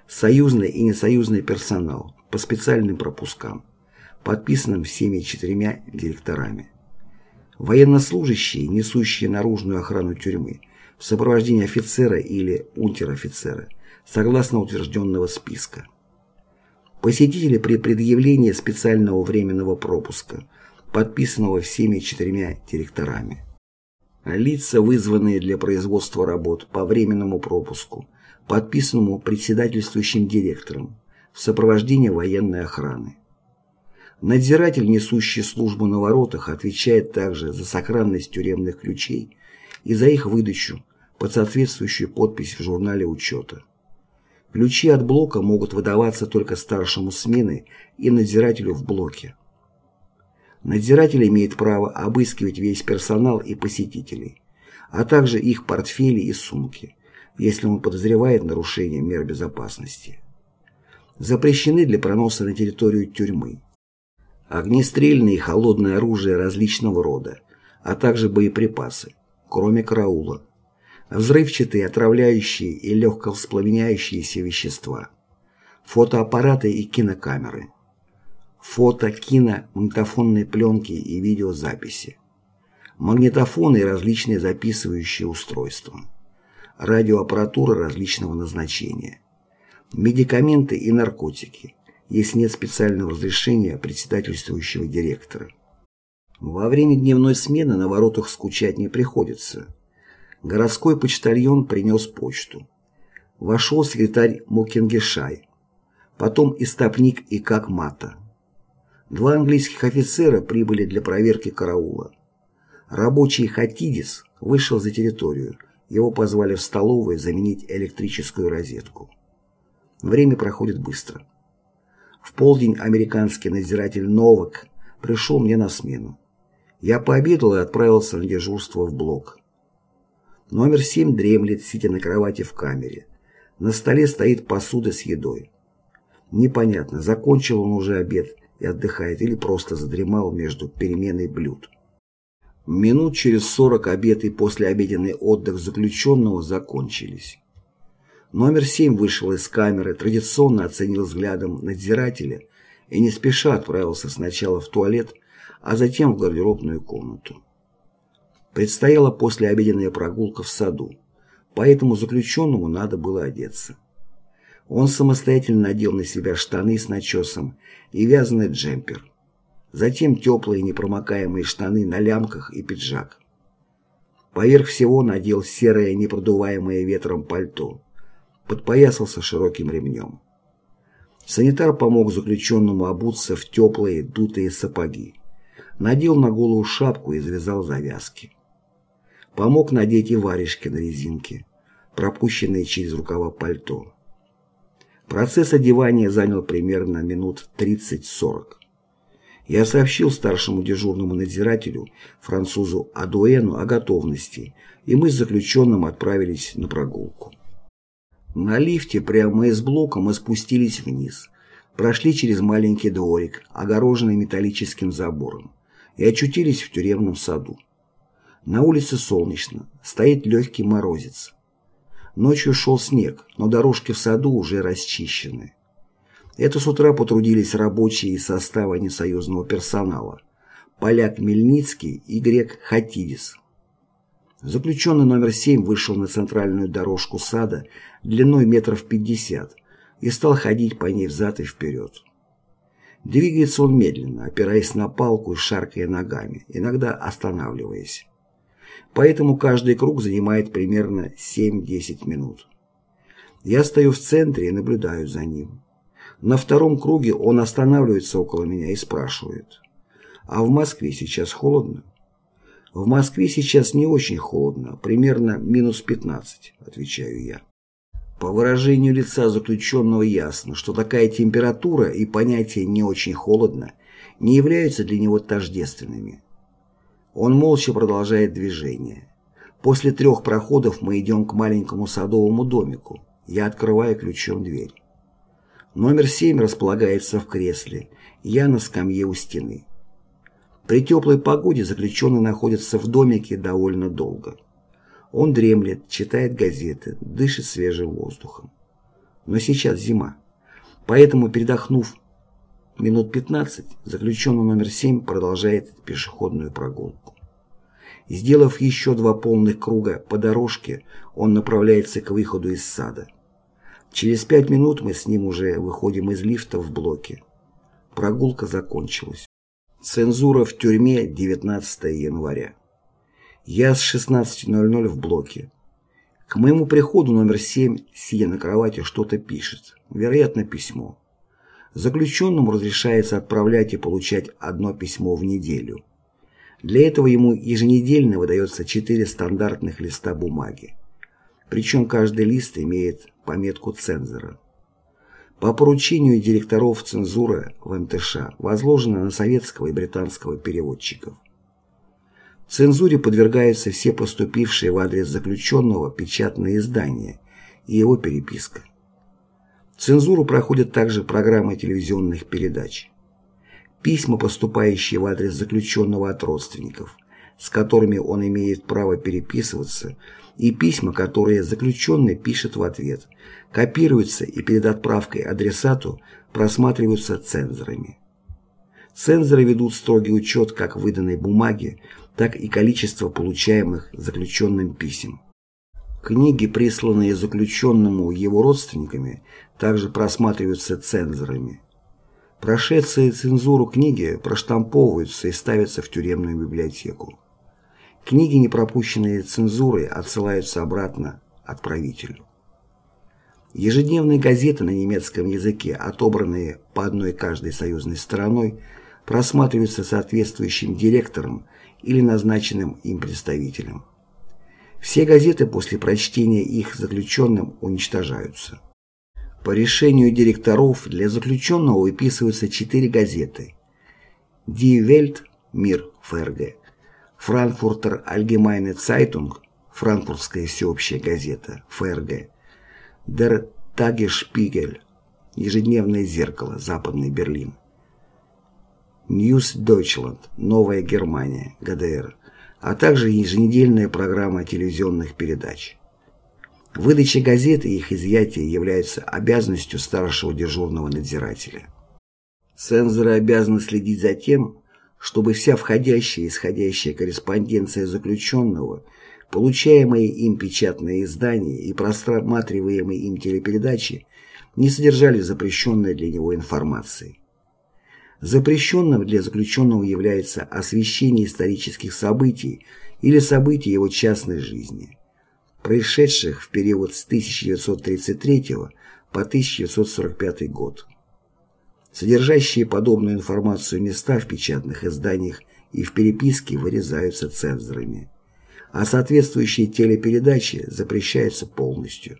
союзный и несоюзный персонал по специальным пропускам, подписанным всеми 4 директорами. Военнослужащие, несущие наружную охрану тюрьмы, в сопровождении офицера или унтер-офицера, согласно утвержденного списка. Посетители при предъявлении специального временного пропуска, подписанного всеми 4 директорами. Лица, вызванные для производства работ по временному пропуску, подписанному председательствующим директором, в сопровождении военной охраны. Надзиратель, несущий службу на воротах, отвечает также за сохранность тюремных ключей и за их выдачу под соответствующую подпись в журнале учета. Ключи от блока могут выдаваться только старшему смены и надзирателю в блоке. Надзиратель имеет право обыскивать весь персонал и посетителей, а также их портфели и сумки, если он подозревает нарушение мер безопасности. Запрещены для проноса на территорию тюрьмы огнестрельное и холодное оружие различного рода, а также боеприпасы, кроме караула, взрывчатые, отравляющие и легковоспламеняющиеся вещества, фотоаппараты и кинокамеры, фото, кино, магнитофонные пленки и видеозаписи, магнитофоны и различные записывающие устройства, радиоаппаратура различного назначения, медикаменты и наркотики, если нет специального разрешения председательствующего директора. Во время дневной смены на воротах скучать не приходится. Городской почтальон принес почту. Вошел секретарь Мукингешай, потом истопник Икак Мата. 2 английских офицера прибыли для проверки караула. Рабочий Хатидис вышел за территорию, его позвали в столовую заменить электрическую розетку. Время проходит быстро. В полдень американский надзиратель Новак пришел мне на смену. Я пообедал и отправился на дежурство в блок. Номер 7 дремлет, сидя на кровати в камере. На столе стоит посуда с едой. Непонятно, закончил он уже обед и отдыхает или просто задремал между переменой блюд. Минут через 40 обед и послеобеденный отдых заключенного закончились. Номер 7 вышел из камеры, традиционно оценил взглядом надзирателя и не спеша отправился сначала в туалет, а затем в гардеробную комнату. Предстояла послеобеденная прогулка в саду, поэтому заключенному надо было одеться. Он самостоятельно надел на себя штаны с начесом и вязаный джемпер, затем теплые непромокаемые штаны на лямках и пиджак. Поверх всего надел серое непродуваемое ветром пальто, подпоясался широким ремнем. Санитар помог заключенному обуться в теплые дутые сапоги, надел на голову шапку и завязал завязки. Помог надеть и варежки на резинке, пропущенные через рукава пальто. Процесс одевания занял примерно минут 30-40. Я сообщил старшему дежурному надзирателю, французу Адуэну, о готовности, и мы с заключенным отправились на прогулку. На лифте прямо из блока мы спустились вниз, прошли через маленький дворик, огороженный металлическим забором, и очутились в тюремном саду. На улице солнечно, стоит легкий морозец. Ночью шел снег, но дорожки в саду уже расчищены. Это с утра потрудились рабочие из состава несоюзного персонала, поляк Мельницкий и грек Хатидис. Заключенный номер 7 вышел на центральную дорожку сада длиной метров 50 и стал ходить по ней взад и вперед. Двигается он медленно, опираясь на палку и шаркая ногами, иногда останавливаясь. Поэтому каждый круг занимает примерно 7-10 минут. Я стою в центре и наблюдаю за ним. На втором круге он останавливается около меня и спрашивает: «А в Москве сейчас холодно?» «В Москве сейчас не очень холодно, примерно минус 15, отвечаю я. По выражению лица заключенного ясно, что такая температура и понятие «не очень холодно» не являются для него тождественными. Он молча продолжает движение. После 3 проходов мы идем к маленькому садовому домику. Я открываю ключом дверь. Номер 7 располагается в кресле, я на скамье у стены. При теплой погоде заключенный находится в домике довольно долго. Он дремлет, читает газеты, дышит свежим воздухом. Но сейчас зима. Поэтому, передохнув минут 15, заключенный номер 7 продолжает пешеходную прогулку. Сделав еще 2 полных круга по дорожке, он направляется к выходу из сада. Через 5 минут мы с ним уже выходим из лифта в блоке. Прогулка закончилась. Цензура в тюрьме, 19 января. Я с 16:00 в блоке. К моему приходу номер 7, сидя на кровати, что-то пишет. Вероятно, письмо. Заключенному разрешается отправлять и получать 1 письмо в неделю. Для этого ему еженедельно выдается 4 стандартных листа бумаги. Причем каждый лист имеет пометку цензора. По поручению директоров цензуры в МТШ возложено на советского и британского переводчиков. Цензуре подвергаются все поступившие в адрес заключенного печатные издания и его переписка. Цензуру проходят также программы телевизионных передач. Письма, поступающие в адрес заключенного от родственников, с которыми он имеет право переписываться, и письма, которые заключенный пишет в ответ, копируются и перед отправкой адресату просматриваются цензорами. Цензоры ведут строгий учет как выданной бумаги, так и количества получаемых заключенным писем. Книги, присланные заключенному его родственниками, также просматриваются цензорами. Прошедшие цензуру книги проштамповываются и ставятся в тюремную библиотеку. Книги, не пропущенные цензурой, отсылаются обратно отправителю. Ежедневные газеты на немецком языке, отобранные по одной каждой союзной стороной, просматриваются соответствующим директором или назначенным им представителем. Все газеты после прочтения их заключенным уничтожаются. По решению директоров для заключенного выписываются 4 газеты: Die Welt, Мир, ФРГ, Frankfurter Allgemeine Zeitung, Франкфуртская всеобщая газета, ФРГ, Der Tagesspiegel, ежедневное зеркало, Западный Берлин, News Deutschland, Новая Германия, ГДР, а также еженедельная программа телевизионных передач. Выдача газет и их изъятие являются обязанностью старшего дежурного надзирателя. Цензоры обязаны следить за тем, чтобы вся входящая и исходящая корреспонденция заключенного, получаемые им печатные издания и просматриваемые им телепередачи не содержали запрещенной для него информации. Запрещенным для заключенного является освещение исторических событий или событий его частной жизни, происшедших в период с 1933 по 1945 год. Содержащие подобную информацию места в печатных изданиях и в переписке вырезаются цензорами, а соответствующие телепередачи запрещаются полностью.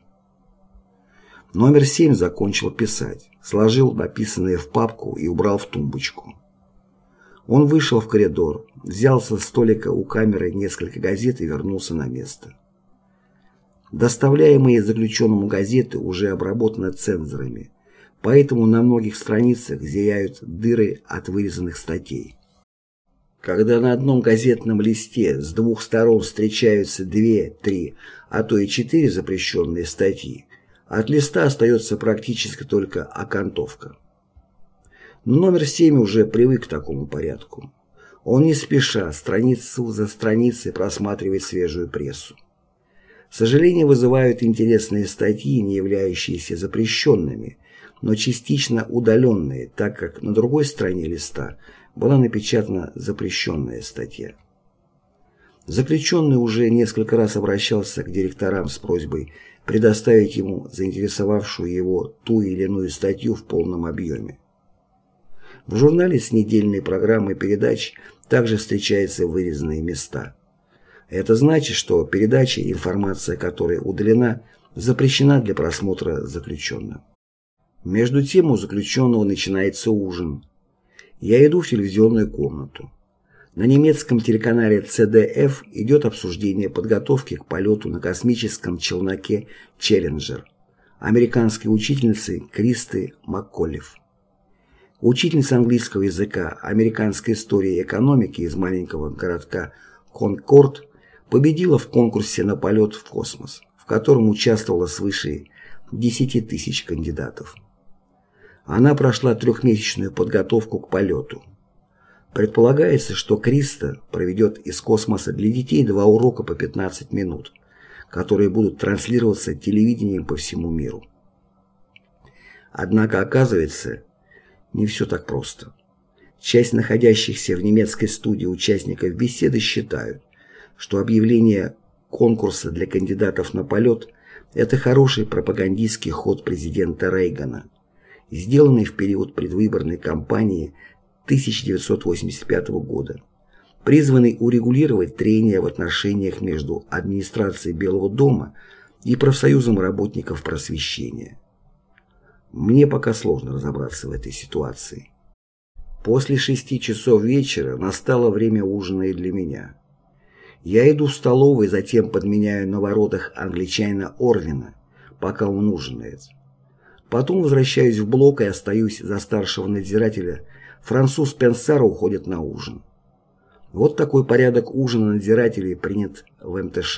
Номер 7 закончил писать, сложил написанное в папку и убрал в тумбочку. Он вышел в коридор, взял со столика у камеры несколько газет и вернулся на место. Доставляемые заключенному газеты уже обработаны цензорами, поэтому на многих страницах зияют дыры от вырезанных статей. Когда на одном газетном листе с 2 сторон встречаются 2, 3, а то и 4 запрещенные статьи, от листа остается практически только окантовка. Но номер 7 уже привык к такому порядку. Он не спеша, страницу за страницей просматривает свежую прессу. Сожаление вызывают интересные статьи, не являющиеся запрещенными, но частично удаленные, так как на другой стороне листа была напечатана запрещенная статья. Заключенный уже несколько раз обращался к директорам с просьбой предоставить ему заинтересовавшую его ту или иную статью в полном объеме. В журнале с недельной программой передач также встречаются вырезанные места. Это значит, что передача, информация которой удалена, запрещена для просмотра заключенным. Между тем у заключенного начинается ужин. Я иду в телевизионную комнату. На немецком телеканале ЦДФ идет обсуждение подготовки к полету на космическом челноке «Челленджер» американской учительницы Кристи Макколлиф. Учительница английского языка, американской истории и экономики из маленького городка Конкорд победила в конкурсе на полет в космос, в котором участвовало свыше 10 тысяч кандидатов. Она прошла трехмесячную подготовку к полету. Предполагается, что Криста проведет из космоса для детей 2 урока по 15 минут, которые будут транслироваться телевидением по всему миру. Однако, оказывается, не все так просто. Часть находящихся в немецкой студии участников беседы считают, что объявление конкурса для кандидатов на полет – это хороший пропагандистский ход президента Рейгана, сделанный в период предвыборной кампании 1985 года, призванный урегулировать трения в отношениях между администрацией Белого дома и профсоюзом работников просвещения. Мне пока сложно разобраться в этой ситуации. После 6 часов вечера настало время ужина и для меня. Я иду в столовую, затем подменяю на воротах англичанина Орвина, пока он ужинает. Потом возвращаюсь в блок и остаюсь за старшего надзирателя. Француз Пенсаро уходит на ужин. Вот такой порядок ужина надзирателей принят в МТШ.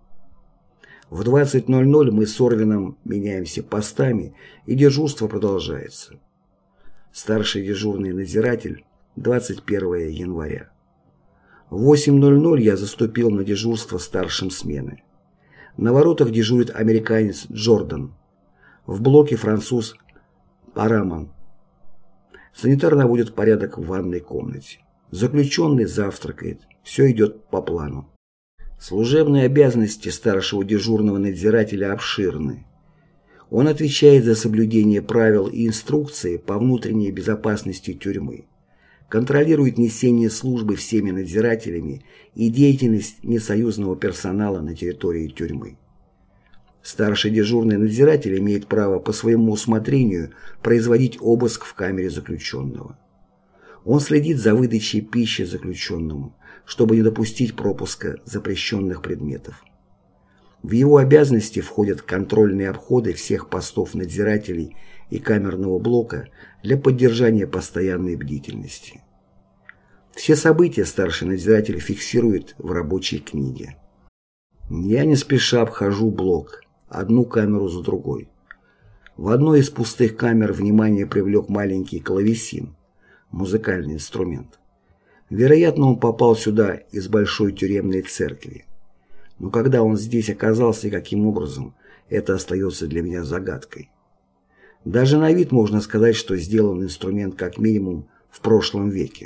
В 20:00 мы с Орвином меняемся постами, и дежурство продолжается. Старший дежурный надзиратель, 21 января. В 8:00 я заступил на дежурство старшим смены. На воротах дежурит американец Джордан. В блоке француз Парамон. Санитар наводит порядок в ванной комнате. Заключенный завтракает. Все идет по плану. Служебные обязанности старшего дежурного надзирателя обширны. Он отвечает за соблюдение правил и инструкций по внутренней безопасности тюрьмы, контролирует несение службы всеми надзирателями и деятельность несоюзного персонала на территории тюрьмы. Старший дежурный надзиратель имеет право по своему усмотрению производить обыск в камере заключенного. Он следит за выдачей пищи заключенному, чтобы не допустить пропуска запрещенных предметов. В его обязанности входят контрольные обходы всех постов надзирателей и камерного блока для поддержания постоянной бдительности. Все события старший надзиратель фиксирует в рабочей книге. Я не спеша обхожу блок, одну камеру за другой. В одной из пустых камер внимание привлек маленький клавесин, музыкальный инструмент. Вероятно, он попал сюда из большой тюремной церкви. Но когда он здесь оказался и каким образом, это остается для меня загадкой. Даже на вид можно сказать, что сделан инструмент как минимум в прошлом веке.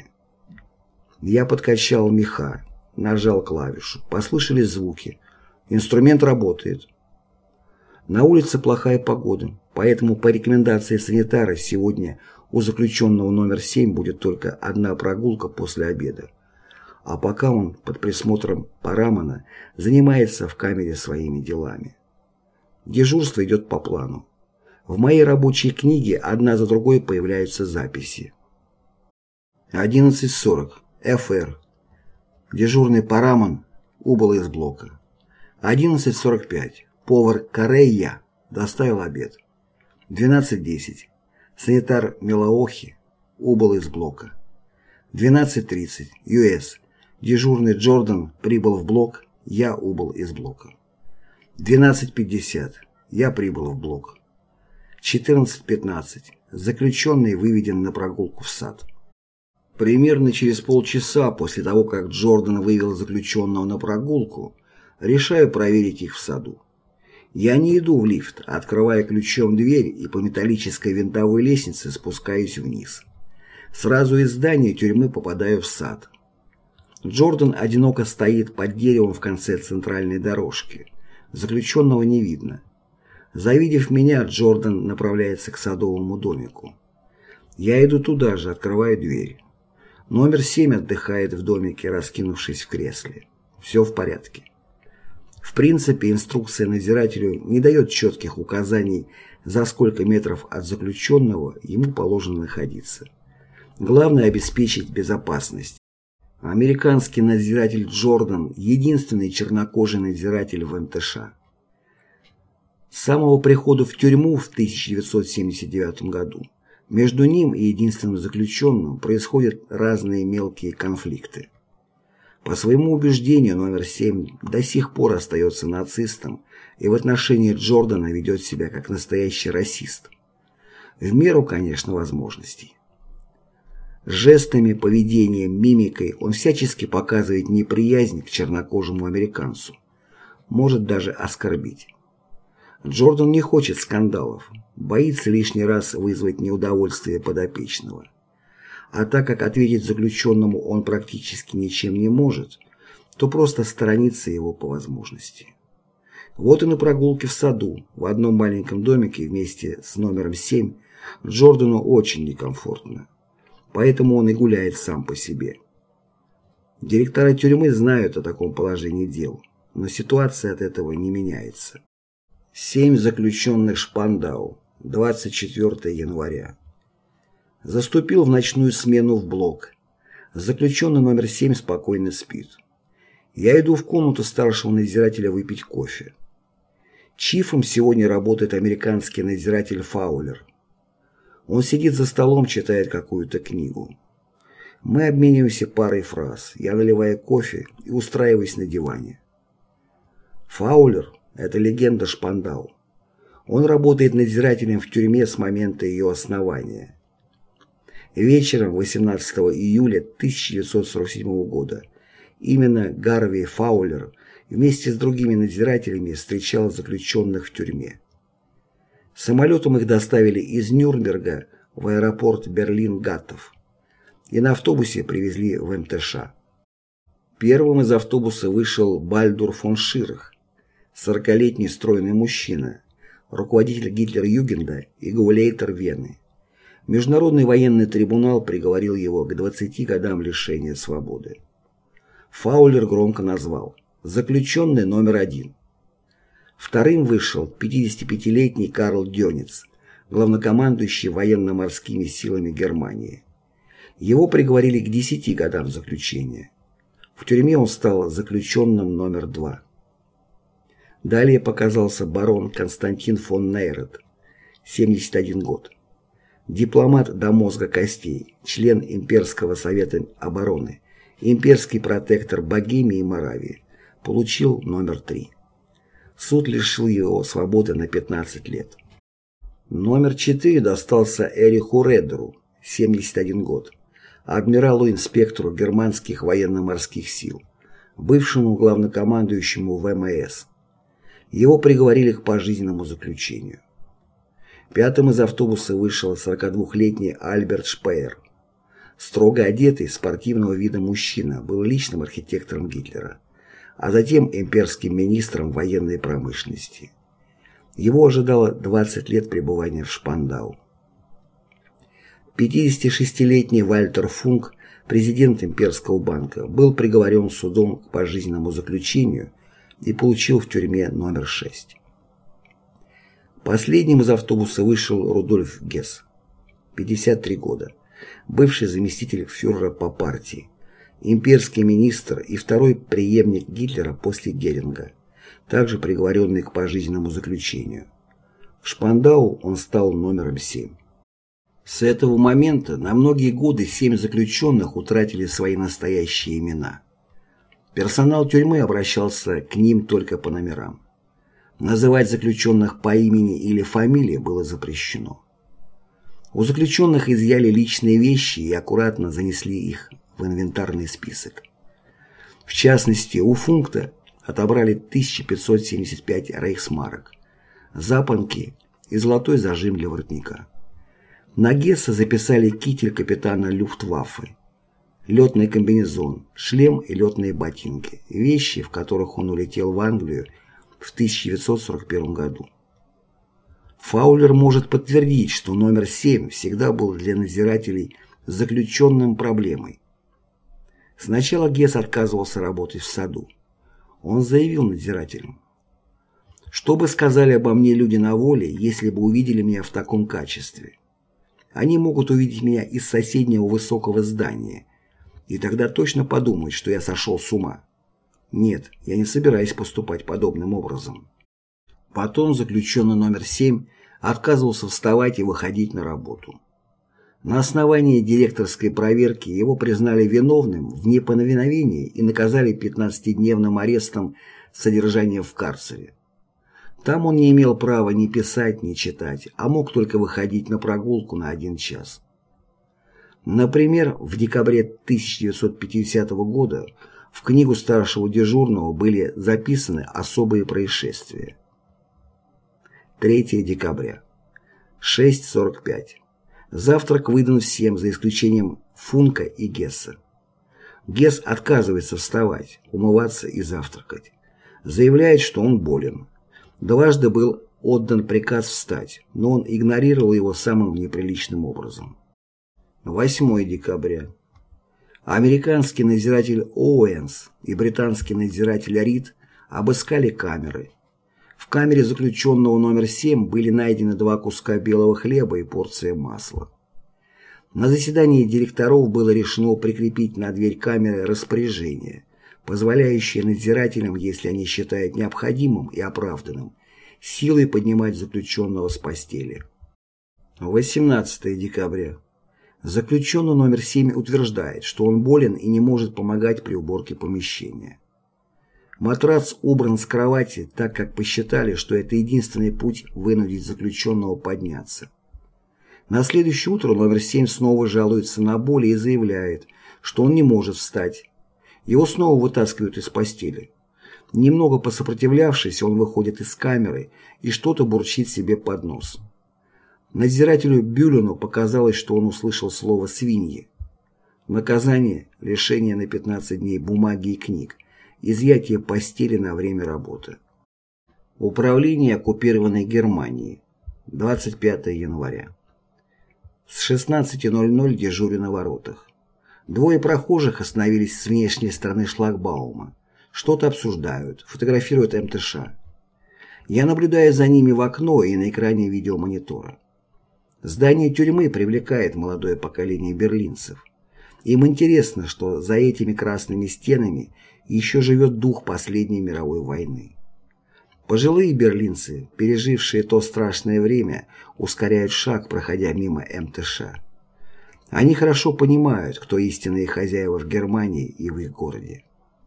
Я подкачал меха, нажал клавишу, послышались звуки. Инструмент работает. На улице плохая погода, поэтому по рекомендации санитара сегодня у заключенного номер 7 будет только одна прогулка после обеда. А пока он под присмотром Парамона занимается в камере своими делами. Дежурство идет по плану. В моей рабочей книге одна за другой появляются записи. 11:40. ФР. Дежурный Парамон убыл из блока. 11:45. Повар Корейя доставил обед. 12:10. Санитар Мелаохи убыл из блока. 12:30. ЮС. Дежурный Джордан прибыл в блок, я убыл из блока. 12:50. Я прибыл в блок. 14:15. Заключенный выведен на прогулку в сад. Примерно через полчаса после того, как Джордан вывел заключенного на прогулку, решаю проверить их в саду. Я не иду в лифт, а открываю ключом дверь и по металлической винтовой лестнице спускаюсь вниз. Сразу из здания тюрьмы попадаю в сад. Джордан одиноко стоит под деревом в конце центральной дорожки. Заключенного не видно. Завидев меня, Джордан направляется к садовому домику. Я иду туда же, открываю дверь. Номер 7 отдыхает в домике, раскинувшись в кресле. Все в порядке. В принципе, инструкция надзирателю не дает четких указаний, за сколько метров от заключенного ему положено находиться. Главное – обеспечить безопасность. Американский надзиратель Джордан – единственный чернокожий надзиратель в МТШ. С самого прихода в тюрьму в 1979 году между ним и единственным заключенным происходят разные мелкие конфликты. По своему убеждению, номер 7 до сих пор остается нацистом и в отношении Джордана ведет себя как настоящий расист. В меру, конечно, возможностей. Жестами, поведением, мимикой он всячески показывает неприязнь к чернокожему американцу. Может даже оскорбить. Джордан не хочет скандалов, боится лишний раз вызвать неудовольствие подопечного. А так как ответить заключенному он практически ничем не может, то просто сторонится его по возможности. Вот и на прогулке в саду, в одном маленьком домике вместе с номером 7, Джордану очень некомфортно. Поэтому он и гуляет сам по себе. Директора тюрьмы знают о таком положении дел, но ситуация от этого не меняется. 7 заключенных Шпандау, 24 января. Заступил в ночную смену в блок. Заключенный номер 7 спокойно спит. Я иду в комнату старшего надзирателя выпить кофе. Чифом сегодня работает американский надзиратель Фаулер. Он сидит за столом, читает какую-то книгу. Мы обмениваемся парой фраз. Я наливаю кофе и устраиваюсь на диване. Фаулер – это легенда Шпандау. Он работает надзирателем в тюрьме с момента ее основания. Вечером 18 июля 1947 года именно Гарви Фаулер вместе с другими надзирателями встречал заключенных в тюрьме. Самолетом их доставили из Нюрнберга в аэропорт Берлин-Гаттов и на автобусе привезли в МТШ. Первым из автобуса вышел Бальдур фон Ширах, 40-летний стройный мужчина, руководитель Гитлер-Югенда и гауляйтер Вены. Международный военный трибунал приговорил его к 20 годам лишения свободы. Фаулер громко назвал «заключенный номер 1». Вторым вышел 55-летний Карл Дёниц, главнокомандующий военно-морскими силами Германии. Его приговорили к 10 годам заключения. В тюрьме он стал заключенным номер 2. Далее показался барон Константин фон Нейрет, 71 год. Дипломат до мозга костей, член Имперского совета обороны, имперский протектор Богемии и Моравии, получил номер 3. Суд лишил его свободы на 15 лет. Номер 4 достался Эриху Редеру, 71 год, адмиралу-инспектору германских военно-морских сил, бывшему главнокомандующему ВМС. Его приговорили к пожизненному заключению. Пятым из автобуса вышел 42-летний Альберт Шпеер. Строго одетый, спортивного вида мужчина, был личным архитектором Гитлера, а затем имперским министром военной промышленности. Его ожидало 20 лет пребывания в Шпандау. 56-летний Вальтер Функ, президент Имперского банка, был приговорен судом к пожизненному заключению и получил в тюрьме номер 6. Последним из автобуса вышел Рудольф Гесс, 53 года, бывший заместитель фюрера по партии, имперский министр и второй преемник Гитлера после Геринга, также приговоренный к пожизненному заключению. В Шпандау он стал номером 7. С этого момента на многие годы 7 заключенных утратили свои настоящие имена. Персонал тюрьмы обращался к ним только по номерам. Называть заключенных по имени или фамилии было запрещено. У заключенных изъяли личные вещи и аккуратно занесли их в инвентарный список. В частности, у Функта отобрали 1575 рейхсмарок, запонки и золотой зажим для воротника. На Гесса записали китель капитана Люфтваффе, летный комбинезон, шлем и летные ботинки, вещи, в которых он улетел в Англию в 1941 году. Фаулер может подтвердить, что номер 7 всегда был для надзирателей заключенным проблемой. Сначала Гесс отказывался работать в саду. Он заявил надзирателям: «Что бы сказали обо мне люди на воле, если бы увидели меня в таком качестве? Они могут увидеть меня из соседнего высокого здания, и тогда точно подумают, что я сошел с ума. Нет, я не собираюсь поступать подобным образом». Потом заключенный номер 7 отказывался вставать и выходить на работу. На основании директорской проверки его признали виновным в неповиновении и наказали 15-дневным арестом с содержанием в карцере. Там он не имел права ни писать, ни читать, а мог только выходить на прогулку на 1 час. Например, в декабре 1950 года в книгу старшего дежурного были записаны особые происшествия. 3 декабря. 6:45. Завтрак выдан всем, за исключением Функа и Гесса. Гесс отказывается вставать, умываться и завтракать. Заявляет, что он болен. Дважды был отдан приказ встать, но он игнорировал его самым неприличным образом. 8 декабря. Американский надзиратель Оуэнс и британский надзиратель Рид обыскали камеры. В камере заключенного номер 7 были найдены 2 куска белого хлеба и порция масла. На заседании директоров было решено прикрепить на дверь камеры распоряжение, позволяющее надзирателям, если они считают необходимым и оправданным, силой поднимать заключенного с постели. 18 декабря. Заключенный номер 7 утверждает, что он болен и не может помогать при уборке помещения. Матрац убран с кровати, так как посчитали, что это единственный путь вынудить заключенного подняться. На следующее утро номер 7 снова жалуется на боли и заявляет, что он не может встать. Его снова вытаскивают из постели. Немного посопротивлявшись, он выходит из камеры и что-то бурчит себе под нос. Надзирателю Бюлену показалось, что он услышал слово «свиньи». Наказание – лишение на 15 дней бумаги и книг, изъятие постели на время работы. Управление оккупированной Германии. 25 января. С 16:00 дежурю на воротах. 2 прохожих остановились с внешней стороны шлагбаума. Что-то обсуждают, фотографируют МТШ. Я наблюдаю за ними в окно и на экране видеомонитора. Здание тюрьмы привлекает молодое поколение берлинцев. Им интересно, что за этими красными стенами еще живет дух последней мировой войны. Пожилые берлинцы, пережившие то страшное время, ускоряют шаг, проходя мимо МТШ. Они хорошо понимают, кто истинные хозяева в Германии и в их городе.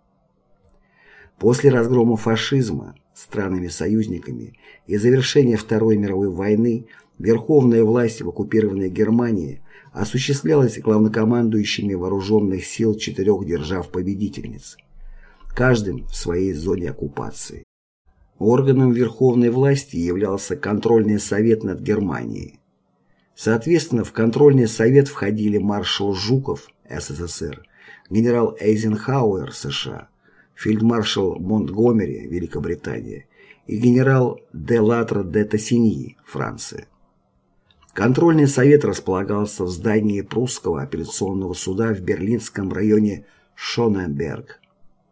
После разгрома фашизма странами-союзниками и завершения Второй мировой войны верховная власть в оккупированной Германии осуществлялась главнокомандующими вооруженных сил 4 держав-победительниц, каждым в своей зоне оккупации. Органом верховной власти являлся контрольный совет над Германией. Соответственно, в контрольный совет входили маршал Жуков, СССР, генерал Эйзенхауэр, США, фельдмаршал Монтгомери, Великобритания, и генерал де Латре де Тассиньи, Франция. Контрольный совет располагался в здании прусского апелляционного суда в берлинском районе Шоненберг.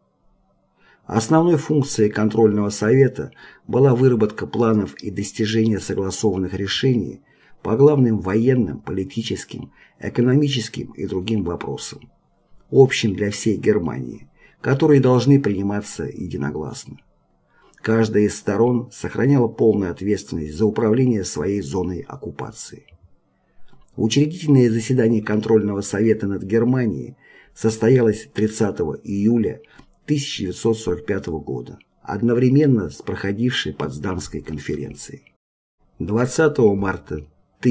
Основной функцией контрольного совета была выработка планов и достижение согласованных решений по главным военным, политическим, экономическим и другим вопросам, общим для всей Германии, которые должны приниматься единогласно. Каждая из сторон сохраняла полную ответственность за управление своей зоной оккупации. Учредительное заседание контрольного совета над Германией состоялось 30 июля 1945 года, одновременно с проходившей Потсдамской конференцией. 20 марта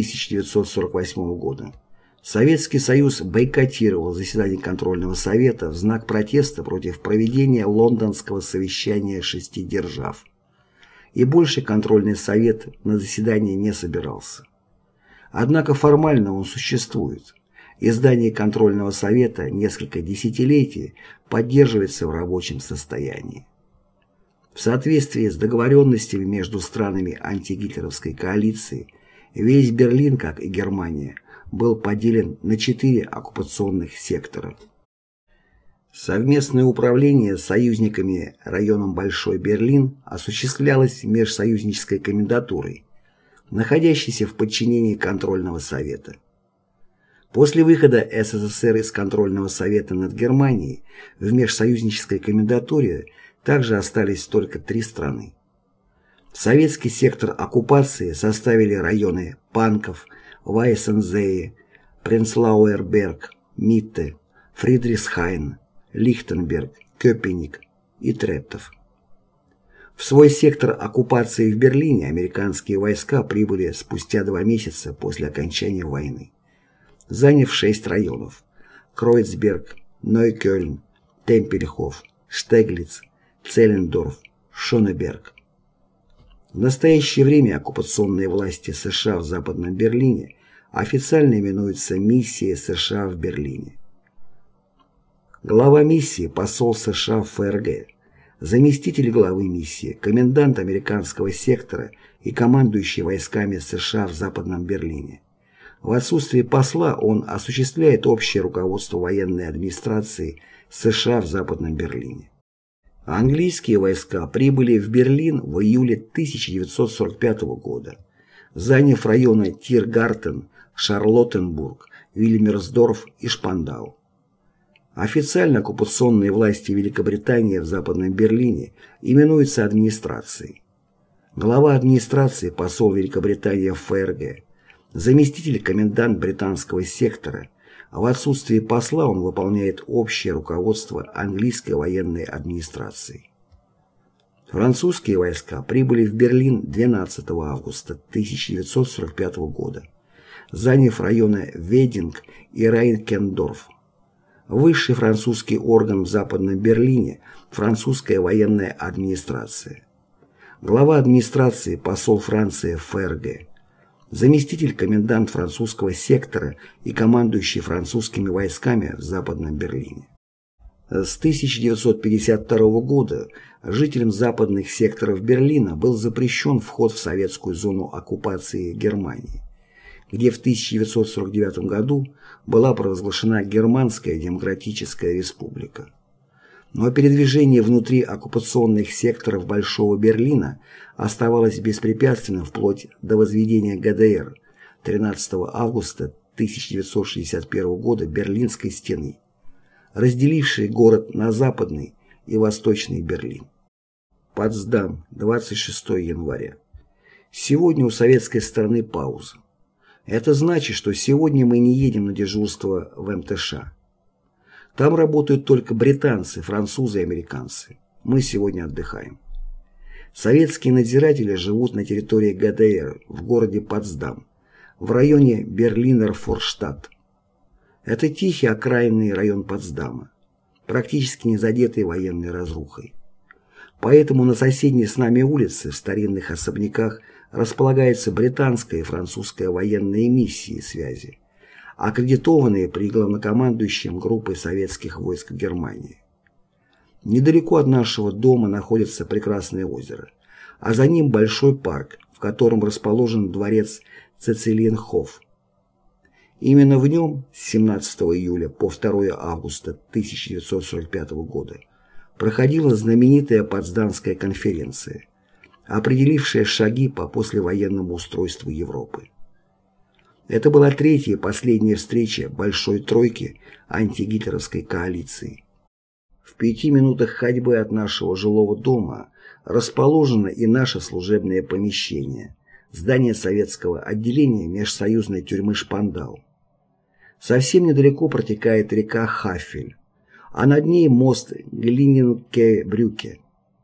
1948 года Советский Союз бойкотировал заседание контрольного совета в знак протеста против проведения лондонского совещания 6 держав. И больше контрольный совет на заседание не собирался. Однако формально он существует. И здание контрольного совета несколько десятилетий поддерживается в рабочем состоянии. В соответствии с договоренностями между странами антигитлеровской коалиции, весь Берлин, как и Германия, был поделен на 4 оккупационных сектора. Совместное управление союзниками районом Большой Берлин осуществлялось межсоюзнической комендатурой, находящейся в подчинении контрольного совета. После выхода СССР из контрольного совета над Германией в межсоюзнической комендатуре также остались только 3 страны. Советский сектор оккупации составили районы Панков, Вайсензее, Пренцлауэр Берг, Митте, Фридрихсхайн, Лихтенберг, Köpenick и Трептов. В свой сектор оккупации в Берлине американские войска прибыли спустя 2 месяца после окончания войны, заняв 6 районов – Кройцберг, Нойкёльн, Темпельхоф, Штеглиц, Целлендорф, Шонеберг. В настоящее время оккупационные власти США в Западном Берлине официально именуются Миссией США в Берлине. Глава миссии – посол США в ФРГ, заместитель главы миссии, комендант американского сектора и командующий войсками США в Западном Берлине. В отсутствие посла он осуществляет общее руководство военной администрации США в Западном Берлине. Английские войска прибыли в Берлин в июле 1945 года, заняв районы Тиргартен, Шарлоттенбург, Вильмерсдорф и Шпандау. Официально оккупационные власти Великобритании в Западном Берлине именуются администрацией. Глава администрации – посол Великобритании в ФРГ, заместитель комендант британского сектора, а в отсутствие посла он выполняет общее руководство английской военной администрации. Французские войска прибыли в Берлин 12 августа 1945 года, заняв районы Вединг и Рейнкендорф. Высший французский орган в Западном Берлине – французская военная администрация. Глава администрации – посол Франции в ФРГ. Заместитель комендант французского сектора и командующий французскими войсками в Западном Берлине. С 1952 года жителям западных секторов Берлина был запрещен вход в советскую зону оккупации Германии, где в 1949 году была провозглашена Германская Демократическая Республика. Но передвижение внутри оккупационных секторов Большого Берлина оставалось беспрепятственным вплоть до возведения ГДР 13 августа 1961 года Берлинской стены, разделившей город на Западный и Восточный Берлин. Потсдам, 26 января. Сегодня у советской стороны пауза. Это значит, что сегодня мы не едем на дежурство в МТШ. Там работают только британцы, французы и американцы. Мы сегодня отдыхаем. Советские надзиратели живут на территории ГДР в городе Потсдам, в районе Берлинер-Форштадт. Это тихий окраинный район Потсдама, практически не задетый военной разрухой. Поэтому на соседней с нами улице в старинных особняках располагаются британская и французская военные миссии связи, аккредитованные при главнокомандующем группой советских войск в Германии. Недалеко от нашего дома находится прекрасное озеро, а за ним большой парк, в котором расположен дворец Цецилиенхоф. Именно в нем с 17 июля по 2 августа 1945 года проходила знаменитая Потсдамская конференция, определившая шаги по послевоенному устройству Европы. Это была третья и последняя встреча Большой Тройки антигитлеровской коалиции. В 5 минутах ходьбы от нашего жилого дома расположено и наше служебное помещение, здание советского отделения межсоюзной тюрьмы Шпандау. Совсем недалеко протекает река Хафель, а над ней мост Глиненке-Брюке,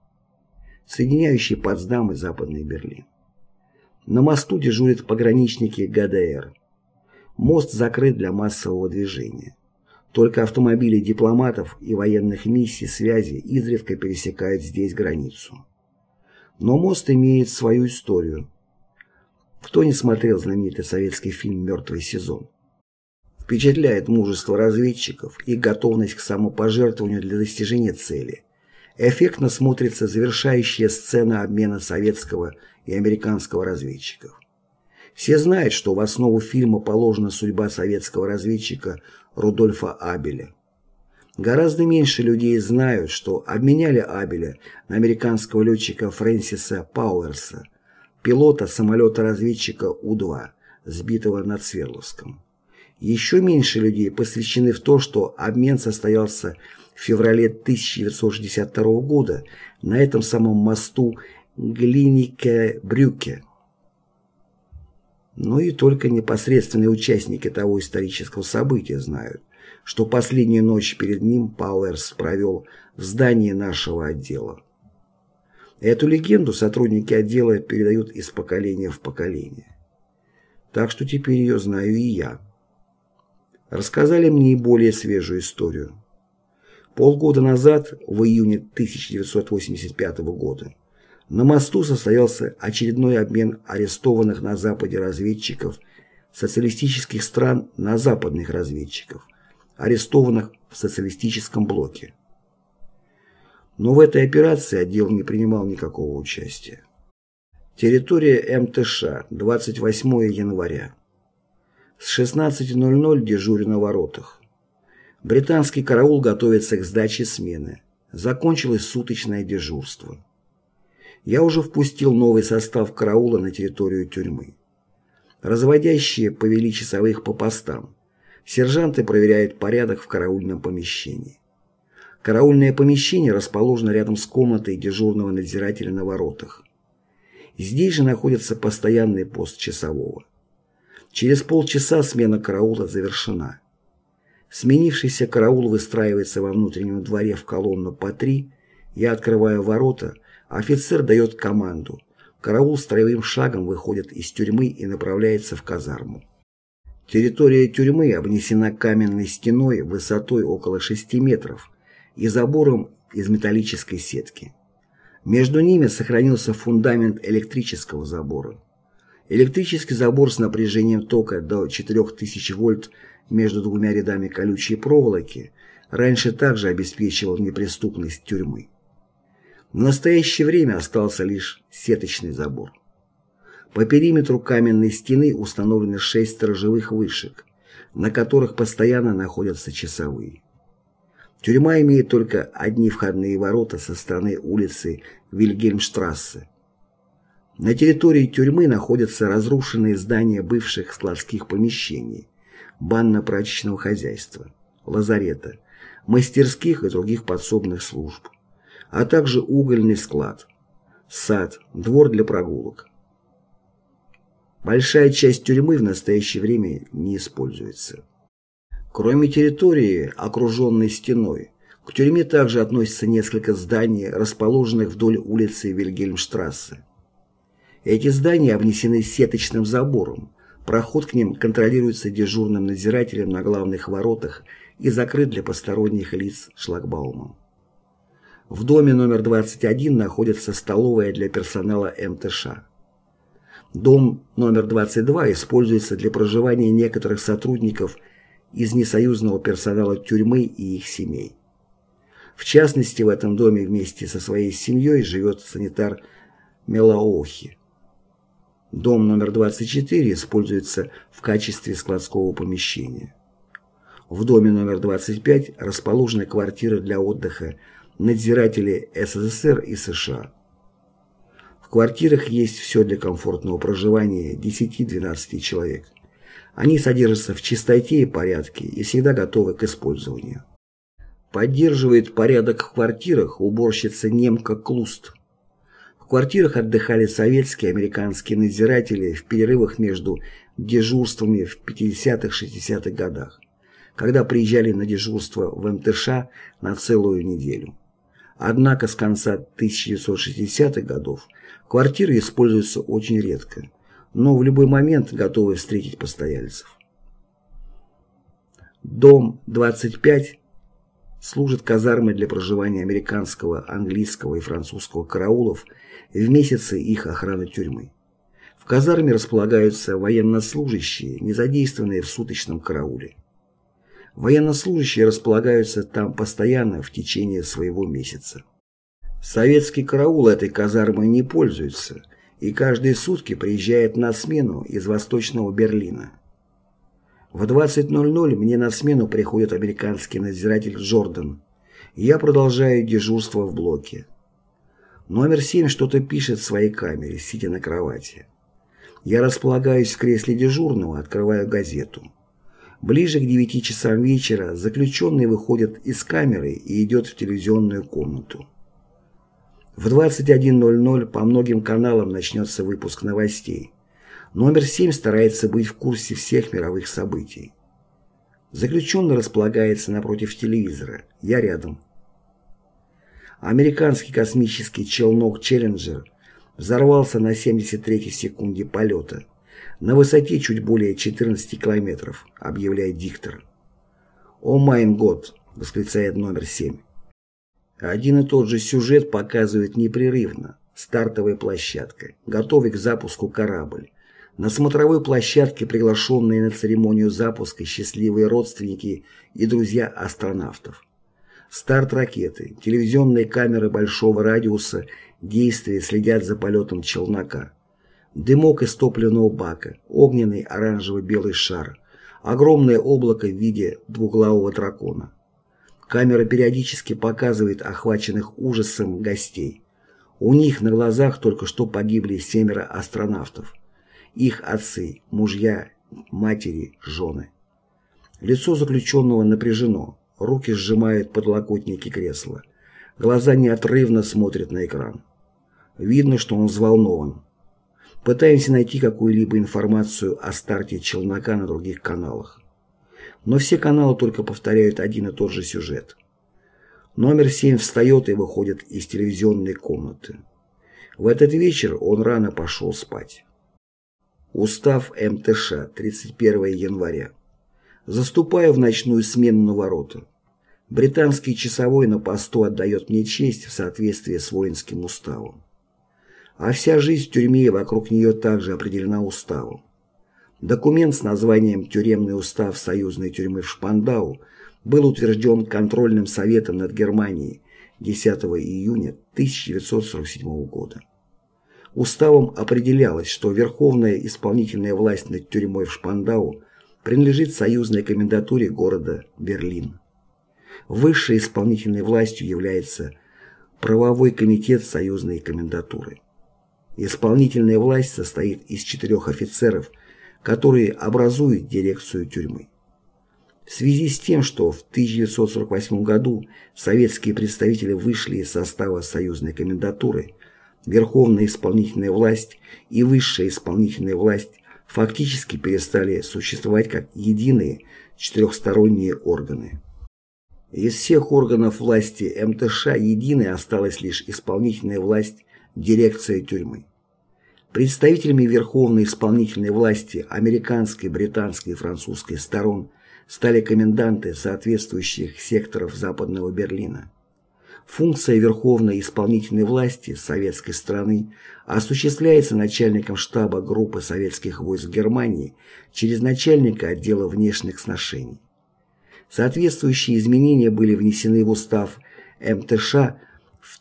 соединяющий Потсдам и Западный Берлин. На мосту дежурят пограничники ГДР. Мост закрыт для массового движения. Только автомобили дипломатов и военных миссий связи изредка пересекают здесь границу. Но мост имеет свою историю. Кто не смотрел знаменитый советский фильм «Мертвый сезон»? Впечатляет мужество разведчиков и готовность к самопожертвованию для достижения цели. Эффектно смотрится завершающая сцена обмена советского и американского разведчиков. Все знают, что в основу фильма положена судьба советского разведчика Рудольфа Абеля. Гораздо меньше людей знают, что обменяли Абеля на американского летчика Фрэнсиса Пауэрса, пилота самолета-разведчика У-2, сбитого над Свердловском. Еще меньше людей посвящены в то, что обмен состоялся в феврале 1962 года на этом самом мосту Глиненке-Брюке. Но и только непосредственные участники того исторического события знают, что последнюю ночь перед ним Пауэрс провел в здании нашего отдела. Эту легенду сотрудники отдела передают из поколения в поколение. Так что теперь ее знаю и я. Рассказали мне и более свежую историю. Полгода назад, в июне 1985 года, на мосту состоялся очередной обмен арестованных на Западе разведчиков социалистических стран на западных разведчиков, арестованных в социалистическом блоке. Но в этой операции отдел не принимал никакого участия. Территория МТШ, 28 января. С 16:00 дежурю на воротах. Британский караул готовится к сдаче смены. Закончилось суточное дежурство. Я уже впустил новый состав караула на территорию тюрьмы. Разводящие повели часовых по постам. Сержанты проверяют порядок в караульном помещении. Караульное помещение расположено рядом с комнатой дежурного надзирателя на воротах. Здесь же находится постоянный пост часового. Через полчаса смена караула завершена. Сменившийся караул выстраивается во внутреннем дворе в колонну по 3, я открываю ворота, офицер дает команду. Караул строевым шагом выходит из тюрьмы и направляется в казарму. Территория тюрьмы обнесена каменной стеной высотой около 6 метров и забором из металлической сетки. Между ними сохранился фундамент электрического забора. Электрический забор с напряжением тока до 4000 вольт между двумя рядами колючей проволоки раньше также обеспечивал неприступность тюрьмы. В настоящее время остался лишь сеточный забор. По периметру каменной стены установлены 6 сторожевых вышек, на которых постоянно находятся часовые. Тюрьма имеет только одни входные ворота со стороны улицы Вильгельмштрассе. На территории тюрьмы находятся разрушенные здания бывших складских помещений, банно-прачечного хозяйства, лазарета, мастерских и других подсобных служб, а также угольный склад, сад, двор для прогулок. Большая часть тюрьмы в настоящее время не используется. Кроме территории, окруженной стеной, к тюрьме также относятся несколько зданий, расположенных вдоль улицы Вильгельмштрассе. Эти здания обнесены сеточным забором, проход к ним контролируется дежурным надзирателем на главных воротах и закрыт для посторонних лиц шлагбаумом. В доме номер 21 находится столовая для персонала МТШ. Дом номер 22 используется для проживания некоторых сотрудников из несоюзного персонала тюрьмы и их семей. В частности, в этом доме вместе со своей семьей живет санитар Мелаохи. Дом номер 24 используется в качестве складского помещения. В доме номер 25 расположены квартиры для отдыха надзирателей СССР и США. В квартирах есть все для комфортного проживания 10-12 человек. Они содержатся в чистоте и порядке и всегда готовы к использованию. Поддерживает порядок в квартирах уборщица немка Клуст. В квартирах отдыхали советские и американские надзиратели в перерывах между дежурствами в 50-60-х годах, когда приезжали на дежурство в МТШ на целую неделю. Однако с конца 1960-х годов квартиры используются очень редко, но в любой момент готовы встретить постояльцев. Дом 25 служит казармой для проживания американского, английского и французского караулов в месяцы их охраны тюрьмы. В казарме располагаются военнослужащие, не задействованные в суточном карауле. Военнослужащие располагаются там постоянно в течение своего месяца. Советский караул этой казармой не пользуется и каждые сутки приезжает на смену из Восточного Берлина. В 20:00 мне на смену приходит американский надзиратель Джордан, и я продолжаю дежурство в блоке. Номер 7 что-то пишет в своей камере, сидя на кровати. Я располагаюсь в кресле дежурного, открываю газету. Ближе к 9 часам вечера заключенный выходит из камеры и идет в телевизионную комнату. В 21:00 по многим каналам начнется выпуск новостей. Номер 7 старается быть в курсе всех мировых событий. Заключенный располагается напротив телевизора. Я рядом. Американский космический челнок «Челленджер» взорвался на 73-й секунде полета, на высоте чуть более 14 километров, объявляет диктор. «О майн год!» — восклицает номер 7. Один и тот же сюжет показывает непрерывно. Стартовая площадка, готовый к запуску корабль. На смотровой площадке приглашенные на церемонию запуска счастливые родственники и друзья астронавтов. Старт ракеты, телевизионные камеры большого радиуса действия следят за полетом челнока. Дымок из топливного бака, огненный оранжево-белый шар, огромное облако в виде двуглавого дракона. Камера периодически показывает охваченных ужасом гостей. У них на глазах только что погибли 7 астронавтов. Их отцы, мужья, матери, жены. Лицо заключенного напряжено, руки сжимают подлокотники кресла. Глаза неотрывно смотрят на экран. Видно, что он взволнован. Пытаемся найти какую-либо информацию о старте челнока на других каналах. Но все каналы только повторяют один и тот же сюжет. Номер 7 встает и выходит из телевизионной комнаты. В этот вечер он рано пошел спать. Устав МТШ, 31 января. Заступаю в ночную смену на ворота. Британский часовой на посту отдает мне честь в соответствии с воинским уставом. А вся жизнь в тюрьме вокруг нее также определена уставом. Документ с названием «Тюремный устав союзной тюрьмы в Шпандау» был утвержден контрольным советом над Германией 10 июня 1947 года. Уставом определялось, что верховная исполнительная власть над тюрьмой в Шпандау принадлежит союзной комендатуре города Берлин. Высшей исполнительной властью является правовой комитет союзной комендатуры. Исполнительная власть состоит из 4 офицеров, которые образуют дирекцию тюрьмы. В связи с тем, что в 1948 году советские представители вышли из состава союзной комендатуры, верховная исполнительная власть и высшая исполнительная власть фактически перестали существовать как единые четырехсторонние органы. Из всех органов власти МТШ единой осталась лишь исполнительная власть, дирекция тюрьмы. Представителями верховной исполнительной власти американской, британской и французской сторон стали коменданты соответствующих секторов Западного Берлина. Функция верховной исполнительной власти советской страны осуществляется начальником штаба группы советских войск Германии через начальника отдела внешних сношений. Соответствующие изменения были внесены в устав МТШ в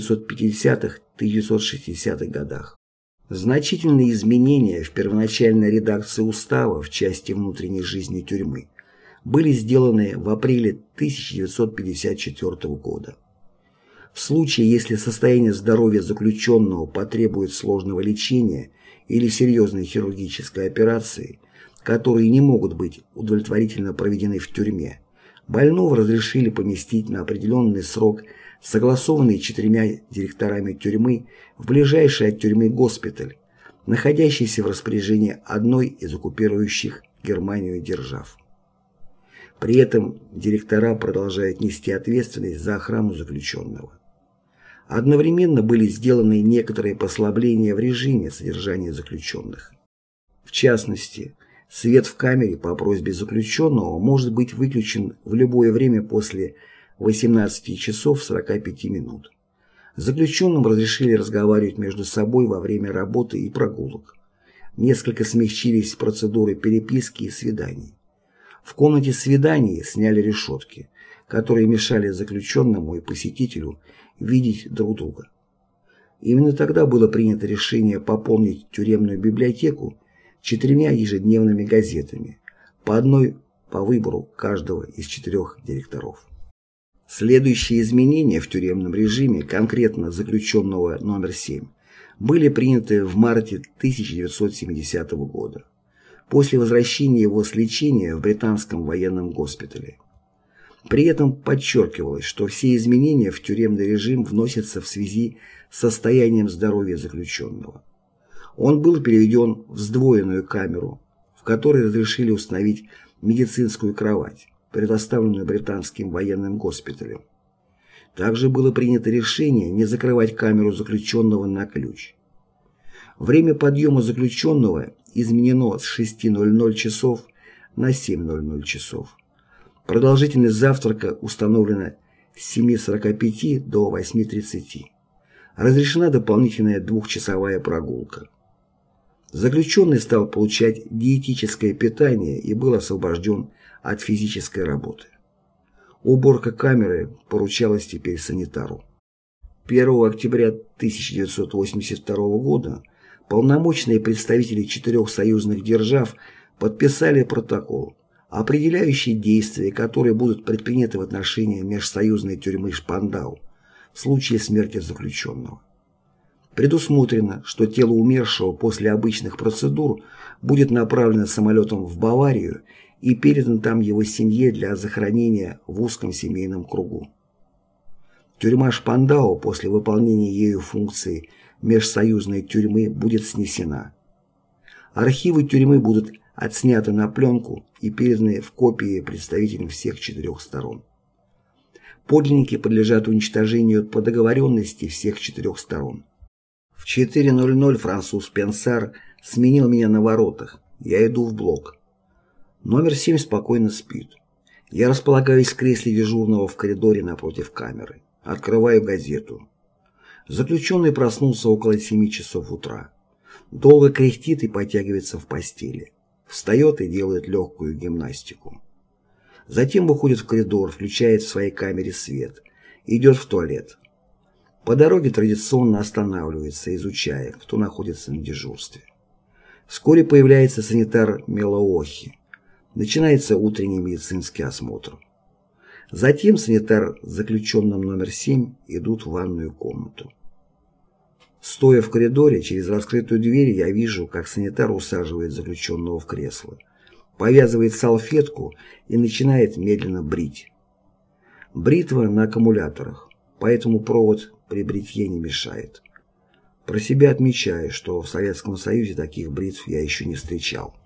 1950-1960-х годах. Значительные изменения в первоначальной редакции устава в части внутренней жизни тюрьмы были сделаны в апреле 1954 года. В случае, если состояние здоровья заключенного потребует сложного лечения или серьезной хирургической операции, которые не могут быть удовлетворительно проведены в тюрьме, больного разрешили поместить на определенный срок, согласованный 4 директорами тюрьмы, в ближайший от тюрьмы госпиталь, находящийся в распоряжении одной из оккупирующих Германию держав. При этом директора продолжают нести ответственность за охрану заключенного. Одновременно были сделаны некоторые послабления в режиме содержания заключенных. В частности, свет в камере по просьбе заключенного может быть выключен в любое время после 18 часов 45 минут. Заключенным разрешили разговаривать между собой во время работы и прогулок. Несколько смягчились процедуры переписки и свиданий. В комнате свиданий сняли решетки, которые мешали заключенному и посетителю видеть друг друга. Именно тогда было принято решение пополнить тюремную библиотеку 4 ежедневными газетами, по одной по выбору каждого из 4 директоров. Следующие изменения в тюремном режиме, конкретно заключенного номер 7, были приняты в марте 1970 года, после возвращения его с лечения в британском военном госпитале. При этом подчеркивалось, что все изменения в тюремный режим вносятся в связи с состоянием здоровья заключенного. Он был переведен в сдвоенную камеру, в которой разрешили установить медицинскую кровать, предоставленную британским военным госпиталем. Также было принято решение не закрывать камеру заключенного на ключ. Время подъема заключенного изменено с 6:00 часов на 7:00 часов. Продолжительность завтрака установлена с 7:45 до 8:30. Разрешена дополнительная 2-часовая прогулка. Заключенный стал получать диетическое питание и был освобожден от физической работы. Уборка камеры поручалась теперь санитару. 1 октября 1982 года полномочные представители 4 союзных держав подписали протокол, определяющий действия, которые будут предприняты в отношении межсоюзной тюрьмы Шпандау в случае смерти заключенного. Предусмотрено, что тело умершего после обычных процедур будет направлено самолетом в Баварию и передано там его семье для захоронения в узком семейном кругу. Тюрьма Шпандау после выполнения ею функций межсоюзной тюрьмы будет снесена. Архивы тюрьмы будут отсняты на пленку и переданы в копии представителям всех 4 сторон. Подлинники подлежат уничтожению по договоренности всех 4 сторон. В 4:00 француз Пенсар сменил меня на воротах. Я иду в блок. Номер 7 спокойно спит. Я располагаюсь в кресле дежурного в коридоре напротив камеры. Открываю газету. Заключенный проснулся около 7 часов утра. Долго кряхтит и потягивается в постели. Встает и делает легкую гимнастику. Затем выходит в коридор, включает в своей камере свет. Идет в туалет. По дороге традиционно останавливается, изучая, кто находится на дежурстве. Вскоре появляется санитар Мелоохи. Начинается утренний медицинский осмотр. Затем санитар с заключенным номер 7 идут в ванную комнату. Стоя в коридоре, через раскрытую дверь я вижу, как санитар усаживает заключенного в кресло, повязывает салфетку и начинает медленно брить. Бритва на аккумуляторах, поэтому провод при бритье не мешает. Про себя отмечаю, что в Советском Союзе таких бритв я еще не встречал.